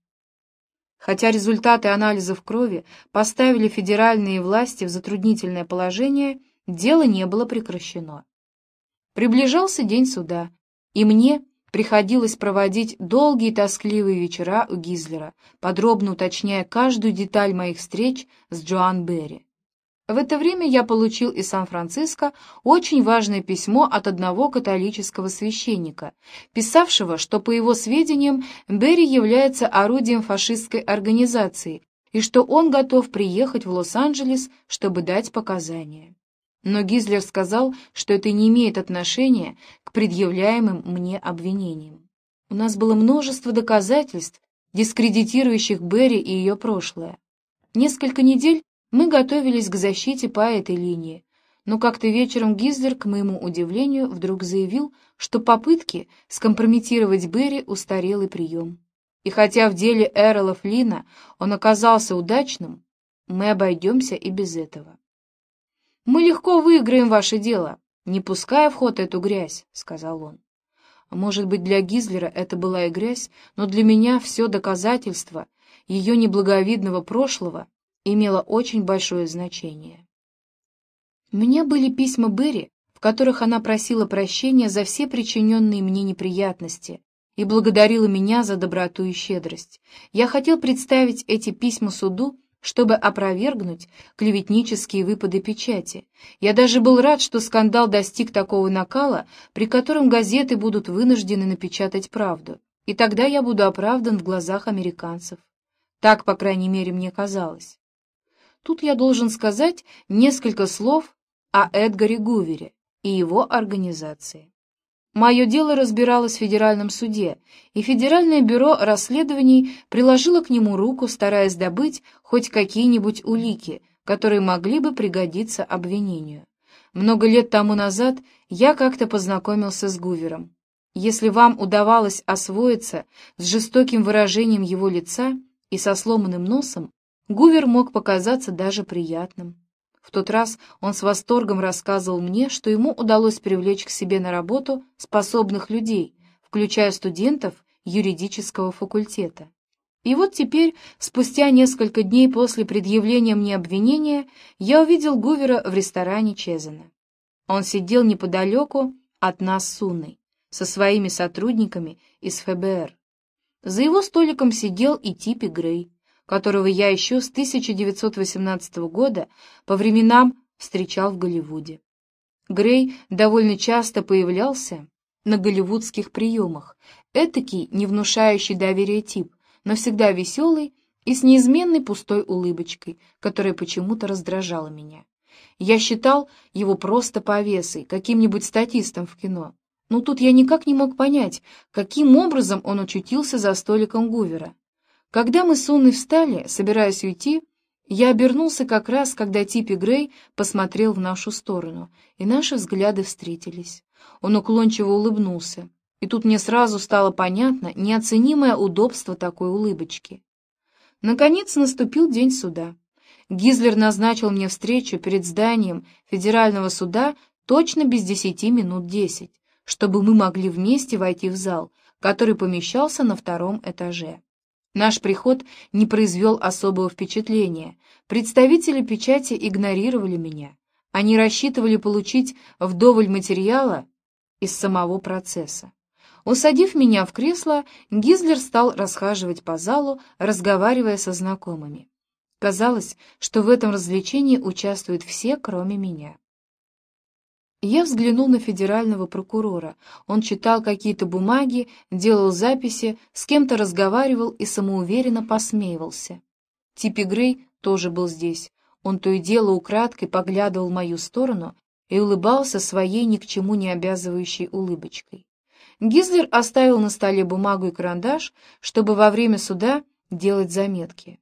Хотя результаты анализов крови поставили федеральные власти в затруднительное положение, дело не было прекращено. Приближался день суда, и мне приходилось проводить долгие тоскливые вечера у Гизлера, подробно уточняя каждую деталь моих встреч с Джоан Берри. В это время я получил из Сан-Франциско очень важное письмо от одного католического священника, писавшего, что, по его сведениям, Берри является орудием фашистской организации и что он готов приехать в Лос-Анджелес, чтобы дать показания. Но Гизлер сказал, что это не имеет отношения к предъявляемым мне обвинениям. У нас было множество доказательств, дискредитирующих Берри и ее прошлое. Несколько недель мы готовились к защите по этой линии, но как-то вечером Гизлер, к моему удивлению, вдруг заявил, что попытки скомпрометировать Берри — устарелый прием. И хотя в деле Эрла Флина он оказался удачным, мы обойдемся и без этого. «Мы легко выиграем ваше дело, не пуская в ход эту грязь», — сказал он. Может быть, для Гизлера это была и грязь, но для меня все доказательство ее неблаговидного прошлого имело очень большое значение. У меня были письма Берри, в которых она просила прощения за все причиненные мне неприятности и благодарила меня за доброту и щедрость. Я хотел представить эти письма суду, чтобы опровергнуть клеветнические выпады печати. Я даже был рад, что скандал достиг такого накала, при котором газеты будут вынуждены напечатать правду, и тогда я буду оправдан в глазах американцев. Так, по крайней мере, мне казалось. Тут я должен сказать несколько слов о Эдгаре Гувере и его организации. Мое дело разбиралось в федеральном суде, и Федеральное бюро расследований приложило к нему руку, стараясь добыть хоть какие-нибудь улики, которые могли бы пригодиться обвинению. Много лет тому назад я как-то познакомился с Гувером. Если вам удавалось освоиться с жестоким выражением его лица и со сломанным носом, Гувер мог показаться даже приятным. В тот раз он с восторгом рассказывал мне, что ему удалось привлечь к себе на работу способных людей, включая студентов юридического факультета. И вот теперь, спустя несколько дней после предъявления мне обвинения, я увидел Гувера в ресторане Чезена. Он сидел неподалеку от нас с Унной, со своими сотрудниками из эф бэ эр. За его столиком сидел и Типи Грей, которого я еще с тысяча девятьсот восемнадцатого года по временам встречал в Голливуде. Грей довольно часто появлялся на голливудских приемах, этакий, не внушающий доверия тип, но всегда веселый и с неизменной пустой улыбочкой, которая почему-то раздражала меня. Я считал его просто повесой, каким-нибудь статистом в кино. Но тут я никак не мог понять, каким образом он очутился за столиком Гувера. Когда мы с Унной встали, собираясь уйти, я обернулся как раз, когда Типи Грей посмотрел в нашу сторону, и наши взгляды встретились. Он уклончиво улыбнулся, и тут мне сразу стало понятно неоценимое удобство такой улыбочки. Наконец наступил день суда. Гизлер назначил мне встречу перед зданием федерального суда точно без десяти минут десять, чтобы мы могли вместе войти в зал, который помещался на втором этаже. Наш приход не произвел особого впечатления. Представители печати игнорировали меня. Они рассчитывали получить вдоволь материала из самого процесса. Усадив меня в кресло, Гизлер стал расхаживать по залу, разговаривая со знакомыми. Казалось, что в этом развлечении участвуют все, кроме меня. Я взглянул на федерального прокурора. Он читал какие-то бумаги, делал записи, с кем-то разговаривал и самоуверенно посмеивался. Типи Грей тоже был здесь. Он то и дело украдкой поглядывал в мою сторону и улыбался своей ни к чему не обязывающей улыбочкой. Гизлер оставил на столе бумагу и карандаш, чтобы во время суда делать заметки.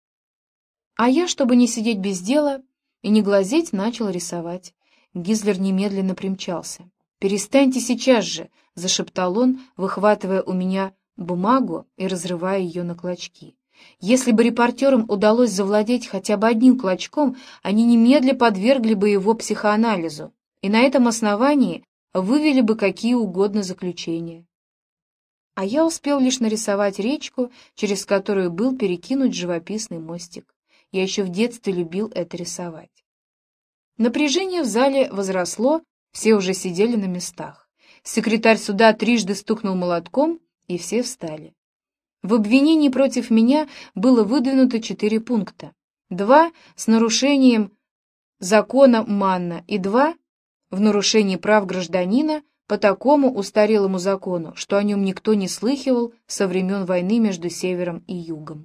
А я, чтобы не сидеть без дела и не глазеть, начал рисовать. Гизлер немедленно примчался. «Перестаньте сейчас же!» — зашептал он, выхватывая у меня бумагу и разрывая ее на клочки. Если бы репортерам удалось завладеть хотя бы одним клочком, они немедля подвергли бы его психоанализу, и на этом основании вывели бы какие угодно заключения. А я успел лишь нарисовать речку, через которую был перекинут живописный мостик. Я еще в детстве любил это рисовать. Напряжение в зале возросло, все уже сидели на местах. Секретарь суда трижды стукнул молотком, и все встали. В обвинении против меня было выдвинуто четыре пункта. Два с нарушением закона Манна и два в нарушении прав гражданина по такому устарелому закону, что о нем никто не слыхивал со времен войны между Севером и Югом.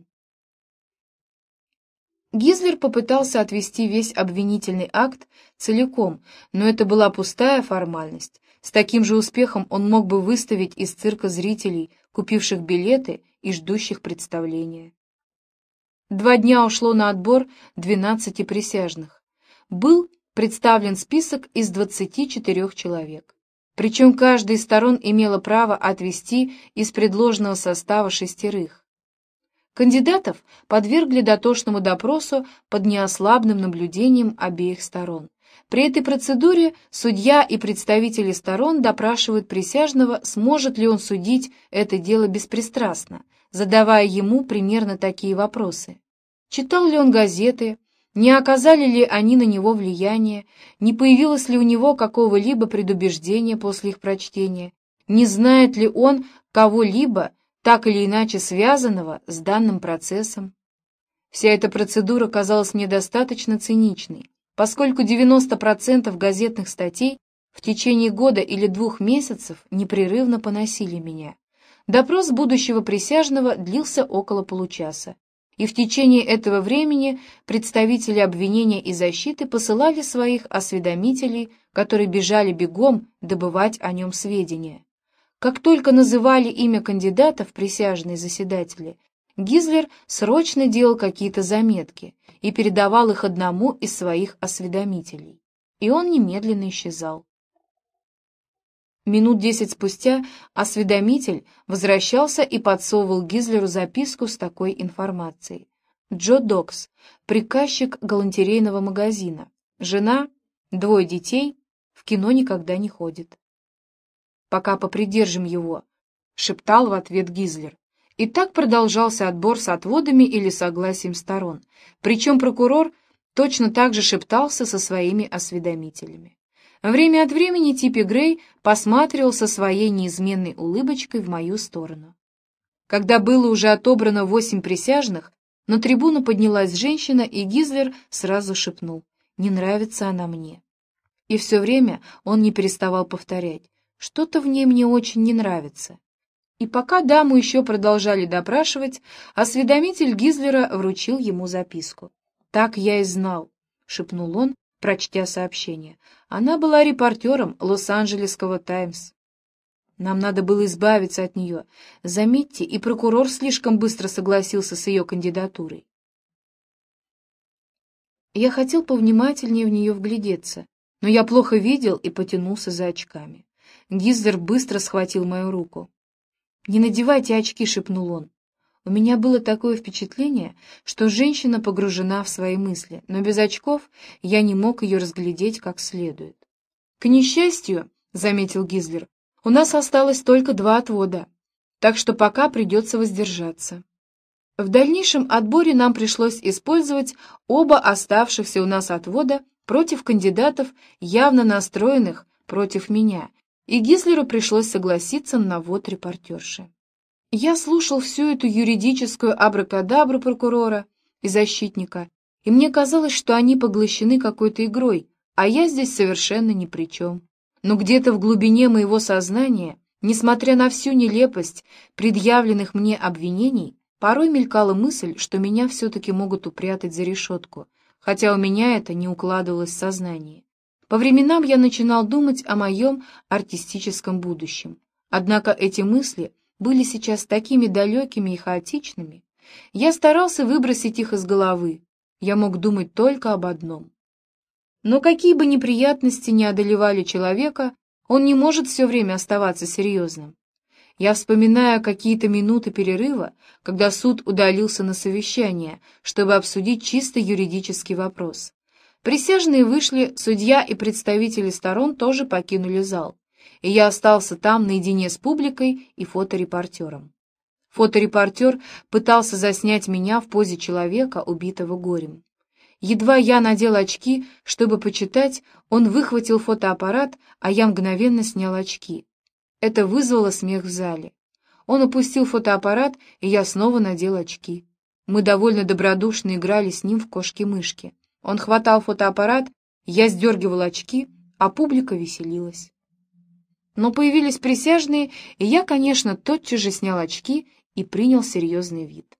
Гизлер попытался отвести весь обвинительный акт целиком, но это была пустая формальность. С таким же успехом он мог бы выставить из цирка зрителей, купивших билеты и ждущих представления. Два дня ушло на отбор двенадцати присяжных. Был представлен список из двадцати четырёх человек. Причем каждая из сторон имела право отвести из предложенного состава шестерых. Кандидатов подвергли дотошному допросу под неослабным наблюдением обеих сторон. При этой процедуре судья и представители сторон допрашивают присяжного, сможет ли он судить это дело беспристрастно, задавая ему примерно такие вопросы. Читал ли он газеты, не оказали ли они на него влияния, не появилось ли у него какого-либо предубеждения после их прочтения, не знает ли он кого-либо, так или иначе связанного с данным процессом. Вся эта процедура казалась мне достаточно циничной, поскольку девяносто процентов газетных статей в течение года или двух месяцев непрерывно поносили меня. Допрос будущего присяжного длился около получаса, и в течение этого времени представители обвинения и защиты посылали своих осведомителей, которые бежали бегом добывать о нем сведения. Как только называли имя кандидата в присяжные заседатели, Гизлер срочно делал какие-то заметки и передавал их одному из своих осведомителей, и он немедленно исчезал. Минут десять спустя осведомитель возвращался и подсовывал Гизлеру записку с такой информацией. Джо Докс, приказчик галантерейного магазина, жена, двое детей, в кино никогда не ходит. «Пока попридержим его», — шептал в ответ Гизлер. И так продолжался отбор с отводами или согласием сторон, причем прокурор точно так же шептался со своими осведомителями. Время от времени Типпи Грей посматривал со своей неизменной улыбочкой в мою сторону. Когда было уже отобрано восемь присяжных, на трибуну поднялась женщина, и Гизлер сразу шепнул: «Не нравится она мне». И все время он не переставал повторять: «Что-то в ней мне очень не нравится». И пока даму еще продолжали допрашивать, осведомитель Гизлера вручил ему записку. «Так я и знал», — шепнул он, прочтя сообщение. Она была репортером Лос-Анджелесского «Таймс». Нам надо было избавиться от нее. Заметьте, и прокурор слишком быстро согласился с ее кандидатурой. Я хотел повнимательнее в нее вглядеться, но я плохо видел и потянулся за очками. Гизлер быстро схватил мою руку. «Не надевайте очки», — шепнул он. У меня было такое впечатление, что женщина погружена в свои мысли, но без очков я не мог ее разглядеть как следует. «К несчастью», — заметил Гизлер, — «у нас осталось только два отвода, так что пока придется воздержаться». В дальнейшем отборе нам пришлось использовать оба оставшихся у нас отвода против кандидатов, явно настроенных против меня, и Гизлеру пришлось согласиться на навод репортерши. Я слушал всю эту юридическую абракадабру прокурора и защитника, и мне казалось, что они поглощены какой-то игрой, а я здесь совершенно ни при чем. Но где-то в глубине моего сознания, несмотря на всю нелепость предъявленных мне обвинений, порой мелькала мысль, что меня все-таки могут упрятать за решетку, хотя у меня это не укладывалось в сознание. По временам я начинал думать о моем артистическом будущем. Однако эти мысли были сейчас такими далекими и хаотичными. Я старался выбросить их из головы. Я мог думать только об одном. Но какие бы неприятности ни одолевали человека, он не может все время оставаться серьезным. Я вспоминаю какие-то минуты перерыва, когда суд удалился на совещание, чтобы обсудить чисто юридический вопрос. Присяжные вышли, судья и представители сторон тоже покинули зал, и я остался там наедине с публикой и фоторепортером. Фоторепортер пытался заснять меня в позе человека, убитого горем. Едва я надел очки, чтобы почитать, он выхватил фотоаппарат, а я мгновенно снял очки. Это вызвало смех в зале. Он опустил фотоаппарат, и я снова надел очки. Мы довольно добродушно играли с ним в кошки-мышки. Он хватал фотоаппарат, я сдергивал очки, а публика веселилась. Но появились присяжные, и я, конечно, тотчас же снял очки и принял серьезный вид.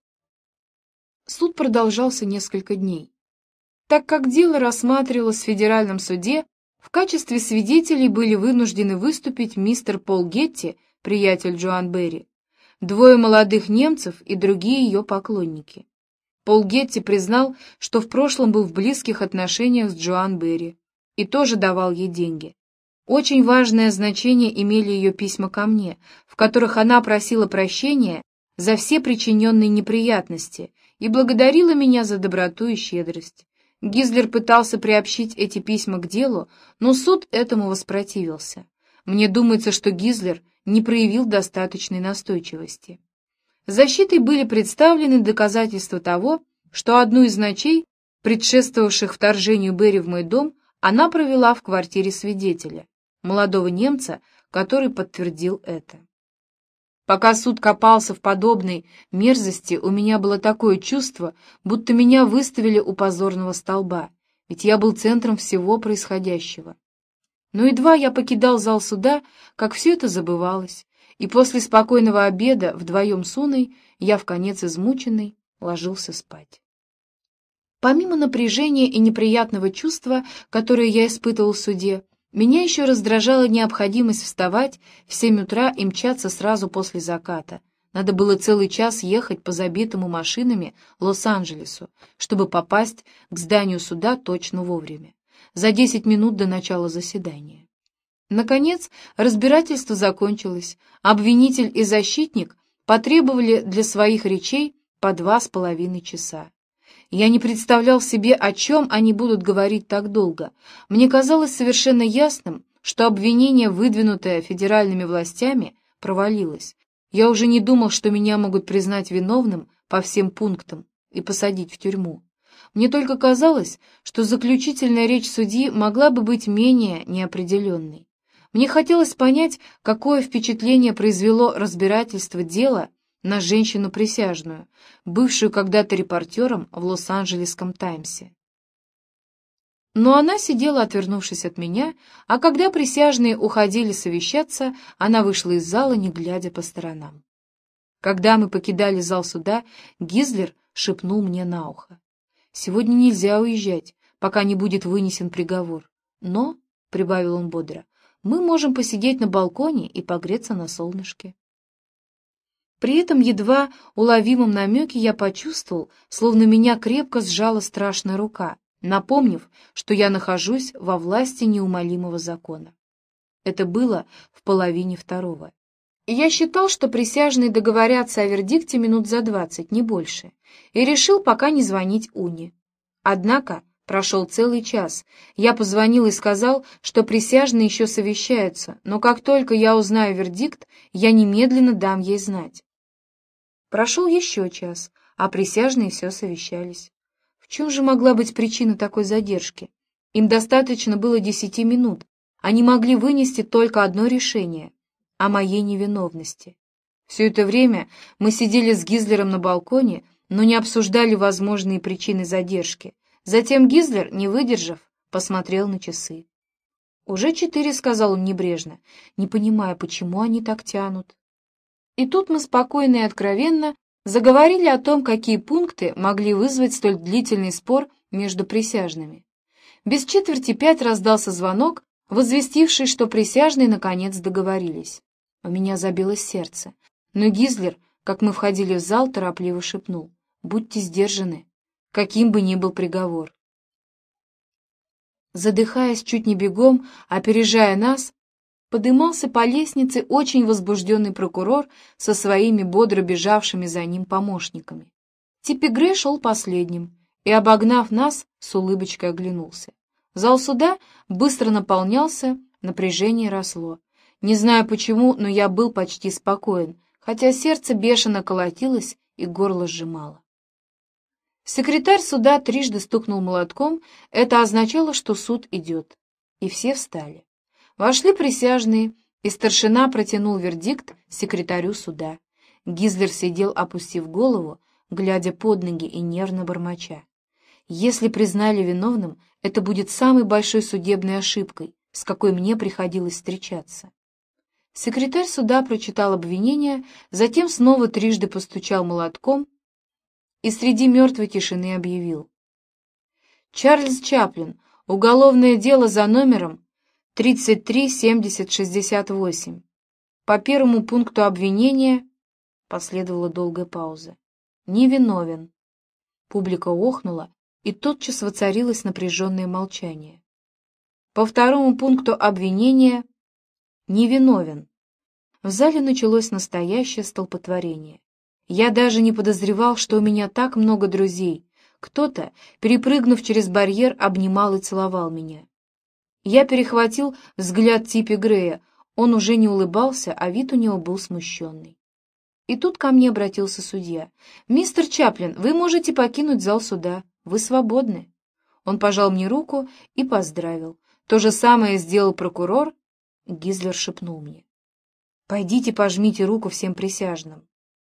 Суд продолжался несколько дней. Так как дело рассматривалось в федеральном суде, в качестве свидетелей были вынуждены выступить мистер Пол Гетти, приятель Джоан Берри, двое молодых немцев и другие ее поклонники. Пол Гетти признал, что в прошлом был в близких отношениях с Джоан Берри и тоже давал ей деньги. Очень важное значение имели ее письма ко мне, в которых она просила прощения за все причиненные неприятности и благодарила меня за доброту и щедрость. Гизлер пытался приобщить эти письма к делу, но суд этому воспротивился. Мне думается, что Гизлер не проявил достаточной настойчивости. Защитой были представлены доказательства того, что одну из ночей, предшествовавших вторжению Берри в мой дом, она провела в квартире свидетеля, молодого немца, который подтвердил это. Пока суд копался в подобной мерзости, у меня было такое чувство, будто меня выставили у позорного столба, ведь я был центром всего происходящего. Но едва я покидал зал суда, как все это забывалось, и после спокойного обеда вдвоем с Уной я, вконец измученный, ложился спать. Помимо напряжения и неприятного чувства, которое я испытывал в суде, меня еще раздражала необходимость вставать в семь утра и мчаться сразу после заката. Надо было целый час ехать по забитому машинами Лос-Анджелесу, чтобы попасть к зданию суда точно вовремя, за десять минут до начала заседания. Наконец, разбирательство закончилось. Обвинитель и защитник потребовали для своих речей по два с половиной часа. Я не представлял себе, о чем они будут говорить так долго. Мне казалось совершенно ясным, что обвинение, выдвинутое федеральными властями, провалилось. Я уже не думал, что меня могут признать виновным по всем пунктам и посадить в тюрьму. Мне только казалось, что заключительная речь судьи могла бы быть менее неопределенной. Мне хотелось понять, какое впечатление произвело разбирательство дела на женщину-присяжную, бывшую когда-то репортером в Лос-Анджелесском Таймсе. Но она сидела, отвернувшись от меня, а когда присяжные уходили совещаться, она вышла из зала, не глядя по сторонам. Когда мы покидали зал суда, Гизлер шепнул мне на ухо: «Сегодня нельзя уезжать, пока не будет вынесен приговор. Но, — прибавил он бодро, — мы можем посидеть на балконе и погреться на солнышке». При этом едва уловимом намеке я почувствовал, словно меня крепко сжала страшная рука, напомнив, что я нахожусь во власти неумолимого закона. Это было в половине второго. И я считал, что присяжные договорятся о вердикте минут за двадцать, не больше, и решил пока не звонить Уне. Однако прошел целый час. Я позвонил и сказал, что присяжные еще совещаются, но как только я узнаю вердикт, я немедленно дам ей знать. Прошел еще час, а присяжные все совещались. В чем же могла быть причина такой задержки? Им достаточно было десяти минут. Они могли вынести только одно решение — о моей невиновности. Все это время мы сидели с Гизлером на балконе, но не обсуждали возможные причины задержки. Затем Гизлер, не выдержав, посмотрел на часы. «Уже четыре», — сказал он небрежно, не понимая, почему они так тянут. И тут мы спокойно и откровенно заговорили о том, какие пункты могли вызвать столь длительный спор между присяжными. Без четверти пять раздался звонок, возвестивший, что присяжные наконец договорились. У меня забилось сердце, но Гизлер, как мы входили в зал, торопливо шепнул: «Будьте сдержаны, каким бы ни был приговор». Задыхаясь чуть не бегом, опережая нас, подымался по лестнице очень возбужденный прокурор со своими бодро бежавшими за ним помощниками. Типи-Грей шел последним и, обогнав нас, с улыбочкой оглянулся. Зал суда быстро наполнялся, напряжение росло. Не знаю почему, но я был почти спокоен, хотя сердце бешено колотилось и горло сжимало. Секретарь суда трижды стукнул молотком, это означало, что суд идет. И все встали. Вошли присяжные, и старшина протянул вердикт секретарю суда. Гизлер сидел, опустив голову, глядя под ноги и нервно бормоча. Если признали виновным, это будет самой большой судебной ошибкой, с какой мне приходилось встречаться. Секретарь суда прочитал обвинение, затем снова трижды постучал молотком и среди мертвой тишины объявил. Чарльз Чаплин, уголовное дело за номером тридцать три семьдесят шестьдесят восемь. По первому пункту обвинения последовала долгая пауза. Невиновен. Публика охнула, и тотчас воцарилось напряженное молчание. По второму пункту обвинения невиновен. В зале началось настоящее столпотворение. Я даже не подозревал, что у меня так много друзей. Кто-то, перепрыгнув через барьер, обнимал и целовал меня. Я перехватил взгляд Типи-Грея. Он уже не улыбался, а вид у него был смущенный. И тут ко мне обратился судья. «Мистер Чаплин, вы можете покинуть зал суда. Вы свободны». Он пожал мне руку и поздравил. То же самое сделал прокурор. Гизлер шепнул мне: «Пойдите пожмите руку всем присяжным».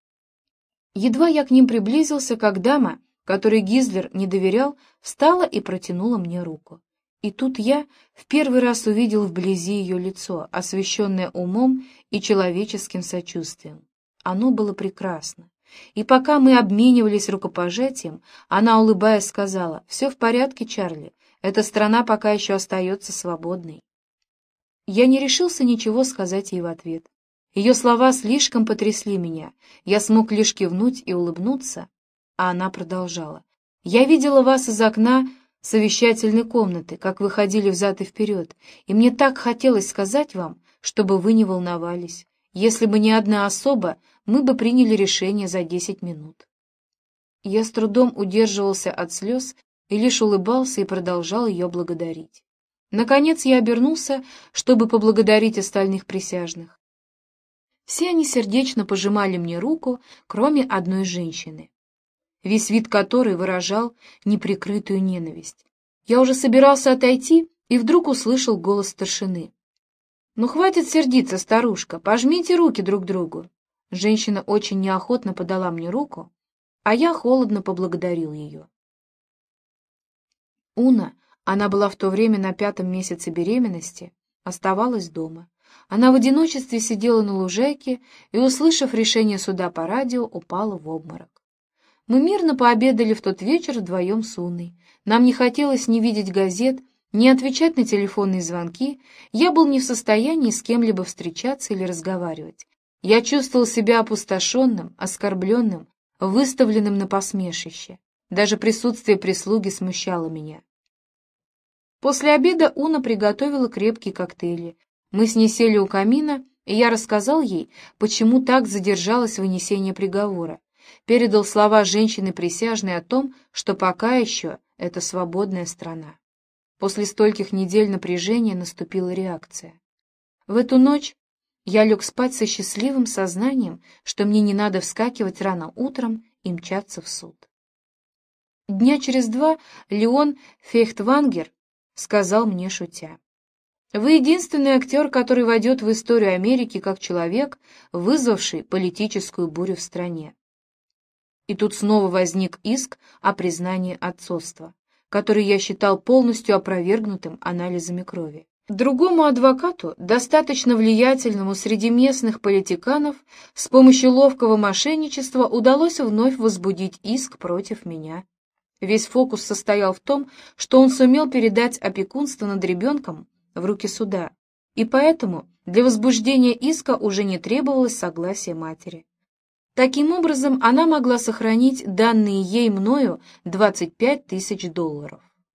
Едва я к ним приблизился, как дама, которой Гизлер не доверял, встала и протянула мне руку. И тут я в первый раз увидел вблизи ее лицо, освещенное умом и человеческим сочувствием. Оно было прекрасно. И пока мы обменивались рукопожатием, она, улыбаясь, сказала: «Все в порядке, Чарли, эта страна пока еще остается свободной». Я не решился ничего сказать ей в ответ. Ее слова слишком потрясли меня. Я смог лишь кивнуть и улыбнуться, а она продолжала. «Я видела вас из окна совещательной комнаты, как вы ходили взад и вперед, и мне так хотелось сказать вам, чтобы вы не волновались. Если бы не одна особа, мы бы приняли решение за десять минут». Я с трудом удерживался от слез и лишь улыбался и продолжал ее благодарить. Наконец я обернулся, чтобы поблагодарить остальных присяжных. Все они сердечно пожимали мне руку, кроме одной женщины, весь вид которой выражал неприкрытую ненависть. Я уже собирался отойти, и вдруг услышал голос старшины. «Ну, хватит сердиться, старушка, пожмите руки друг другу». Женщина очень неохотно подала мне руку, а я холодно поблагодарил ее. Уна, она была в то время на пятом месяце беременности, оставалась дома. Она в одиночестве сидела на лужайке и, услышав решение суда по радио, упала в обморок. Мы мирно пообедали в тот вечер вдвоем с Уной. Нам не хотелось ни видеть газет, ни отвечать на телефонные звонки. Я был не в состоянии с кем-либо встречаться или разговаривать. Я чувствовал себя опустошенным, оскорбленным, выставленным на посмешище. Даже присутствие прислуги смущало меня. После обеда Уна приготовила крепкие коктейли. Мы с ней сели у камина, и я рассказал ей, почему так задержалось вынесение приговора. Передал слова женщины-присяжной о том, что пока еще это свободная страна. После стольких недель напряжения наступила реакция. В эту ночь я лег спать со счастливым сознанием, что мне не надо вскакивать рано утром и мчаться в суд. Дня через два Леон Фейхтвангер сказал мне, шутя: «Вы единственный актер, который войдет в историю Америки как человек, вызвавший политическую бурю в стране». И тут снова возник иск о признании отцовства, который я считал полностью опровергнутым анализами крови. Другому адвокату, достаточно влиятельному среди местных политиканов, с помощью ловкого мошенничества удалось вновь возбудить иск против меня. Весь фокус состоял в том, что он сумел передать опекунство над ребенком в руки суда, и поэтому для возбуждения иска уже не требовалось согласия матери. Таким образом, она могла сохранить данные ей мною двадцать пять тысяч долларов.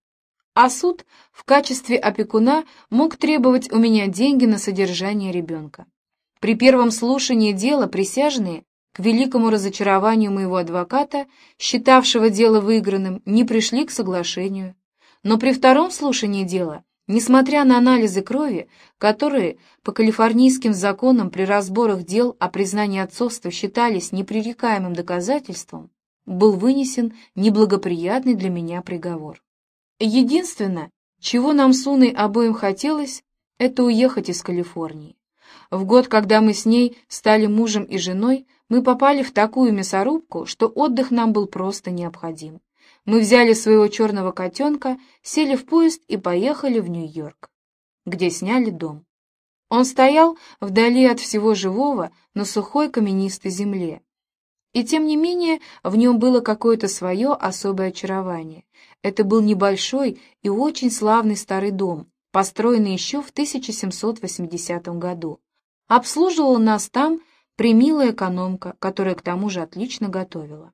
А суд в качестве опекуна мог требовать у меня деньги на содержание ребенка. При первом слушании дела присяжные, к великому разочарованию моего адвоката, считавшего дело выигранным, не пришли к соглашению. Но при втором слушании дела, несмотря на анализы крови, которые по калифорнийским законам при разборах дел о признании отцовства считались непререкаемым доказательством, был вынесен неблагоприятный для меня приговор. Единственное, чего нам с Уной обоим хотелось, это уехать из Калифорнии. В год, когда мы с ней стали мужем и женой, мы попали в такую мясорубку, что отдых нам был просто необходим. Мы взяли своего черного котенка, сели в поезд и поехали в Нью-Йорк, где сняли дом. Он стоял вдали от всего живого на сухой каменистой земле. И тем не менее в нем было какое-то свое особое очарование. Это был небольшой и очень славный старый дом, построенный еще в тысяча семьсот восьмидесятом году. Обслуживала нас там премилая экономка, которая к тому же отлично готовила.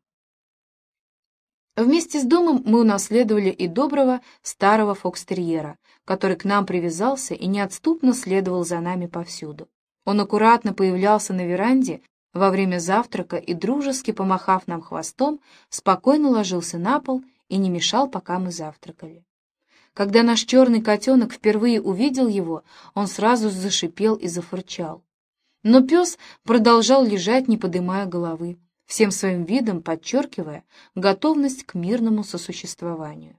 Вместе с домом мы унаследовали и доброго старого фокстерьера, который к нам привязался и неотступно следовал за нами повсюду. Он аккуратно появлялся на веранде во время завтрака и, дружески помахав нам хвостом, спокойно ложился на пол и не мешал, пока мы завтракали. Когда наш черный котенок впервые увидел его, он сразу зашипел и зафырчал. Но пес продолжал лежать, не подымая головы, всем своим видом подчеркивая готовность к мирному сосуществованию.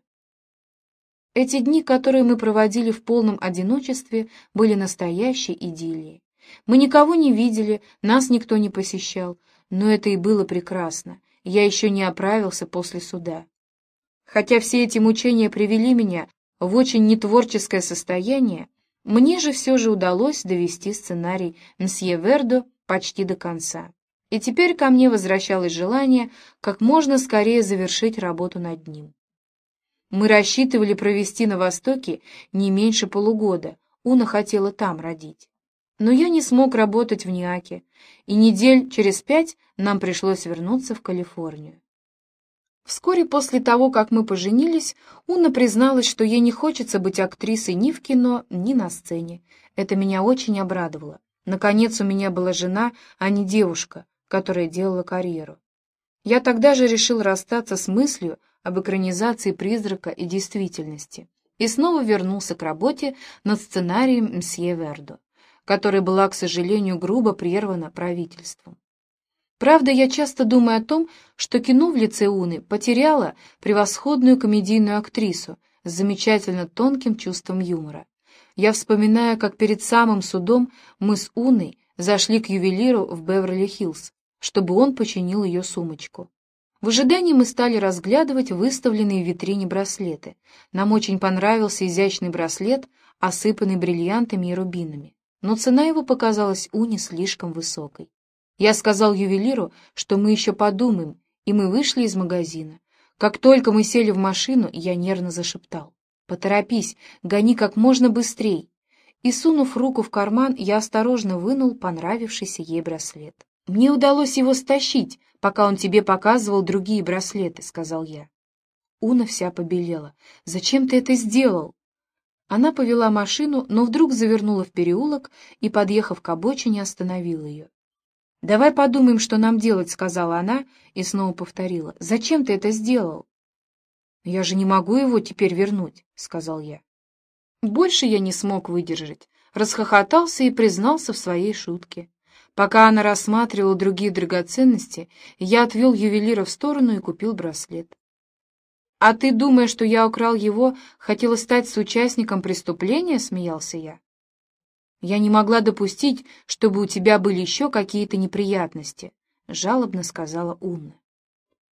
Эти дни, которые мы проводили в полном одиночестве, были настоящей идиллией. Мы никого не видели, нас никто не посещал, но это и было прекрасно. Я еще не оправился после суда. Хотя все эти мучения привели меня в очень нетворческое состояние, мне же все же удалось довести сценарий мсье Вердо почти до конца. И теперь ко мне возвращалось желание как можно скорее завершить работу над ним. Мы рассчитывали провести на Востоке не меньше полугода, Уна хотела там родить. Но я не смог работать в Ньяке, и недель через пять нам пришлось вернуться в Калифорнию. Вскоре после того, как мы поженились, Уна призналась, что ей не хочется быть актрисой ни в кино, ни на сцене. Это меня очень обрадовало. Наконец у меня была жена, а не девушка, которая делала карьеру. Я тогда же решил расстаться с мыслью об экранизации «Призрака» и действительности и снова вернулся к работе над сценарием мсье Вердо, которая была, к сожалению, грубо прервана правительством. Правда, я часто думаю о том, что кино в лице Уны потеряло превосходную комедийную актрису с замечательно тонким чувством юмора. Я вспоминаю, как перед самым судом мы с Уной зашли к ювелиру в Беверли-Хиллз, чтобы он починил ее сумочку. В ожидании мы стали разглядывать выставленные в витрине браслеты. Нам очень понравился изящный браслет, осыпанный бриллиантами и рубинами, но цена его показалась Уне слишком высокой. Я сказал ювелиру, что мы еще подумаем, и мы вышли из магазина. Как только мы сели в машину, я нервно зашептал: «Поторопись, гони как можно быстрей!» И, сунув руку в карман, я осторожно вынул понравившийся ей браслет. «Мне удалось его стащить, пока он тебе показывал другие браслеты», — сказал я. Уна вся побелела. «Зачем ты это сделал?» Она повела машину, но вдруг завернула в переулок и, подъехав к обочине, остановила ее. «Давай подумаем, что нам делать», — сказала она и снова повторила. «Зачем ты это сделал?» «Я же не могу его теперь вернуть», — сказал я. Больше я не смог выдержать, расхохотался и признался в своей шутке. Пока она рассматривала другие драгоценности, я отвел ювелира в сторону и купил браслет. «А ты, думая, что я украл его, хотела стать соучастником преступления?» — смеялся я. «Я не могла допустить, чтобы у тебя были еще какие-то неприятности», — жалобно сказала Уна.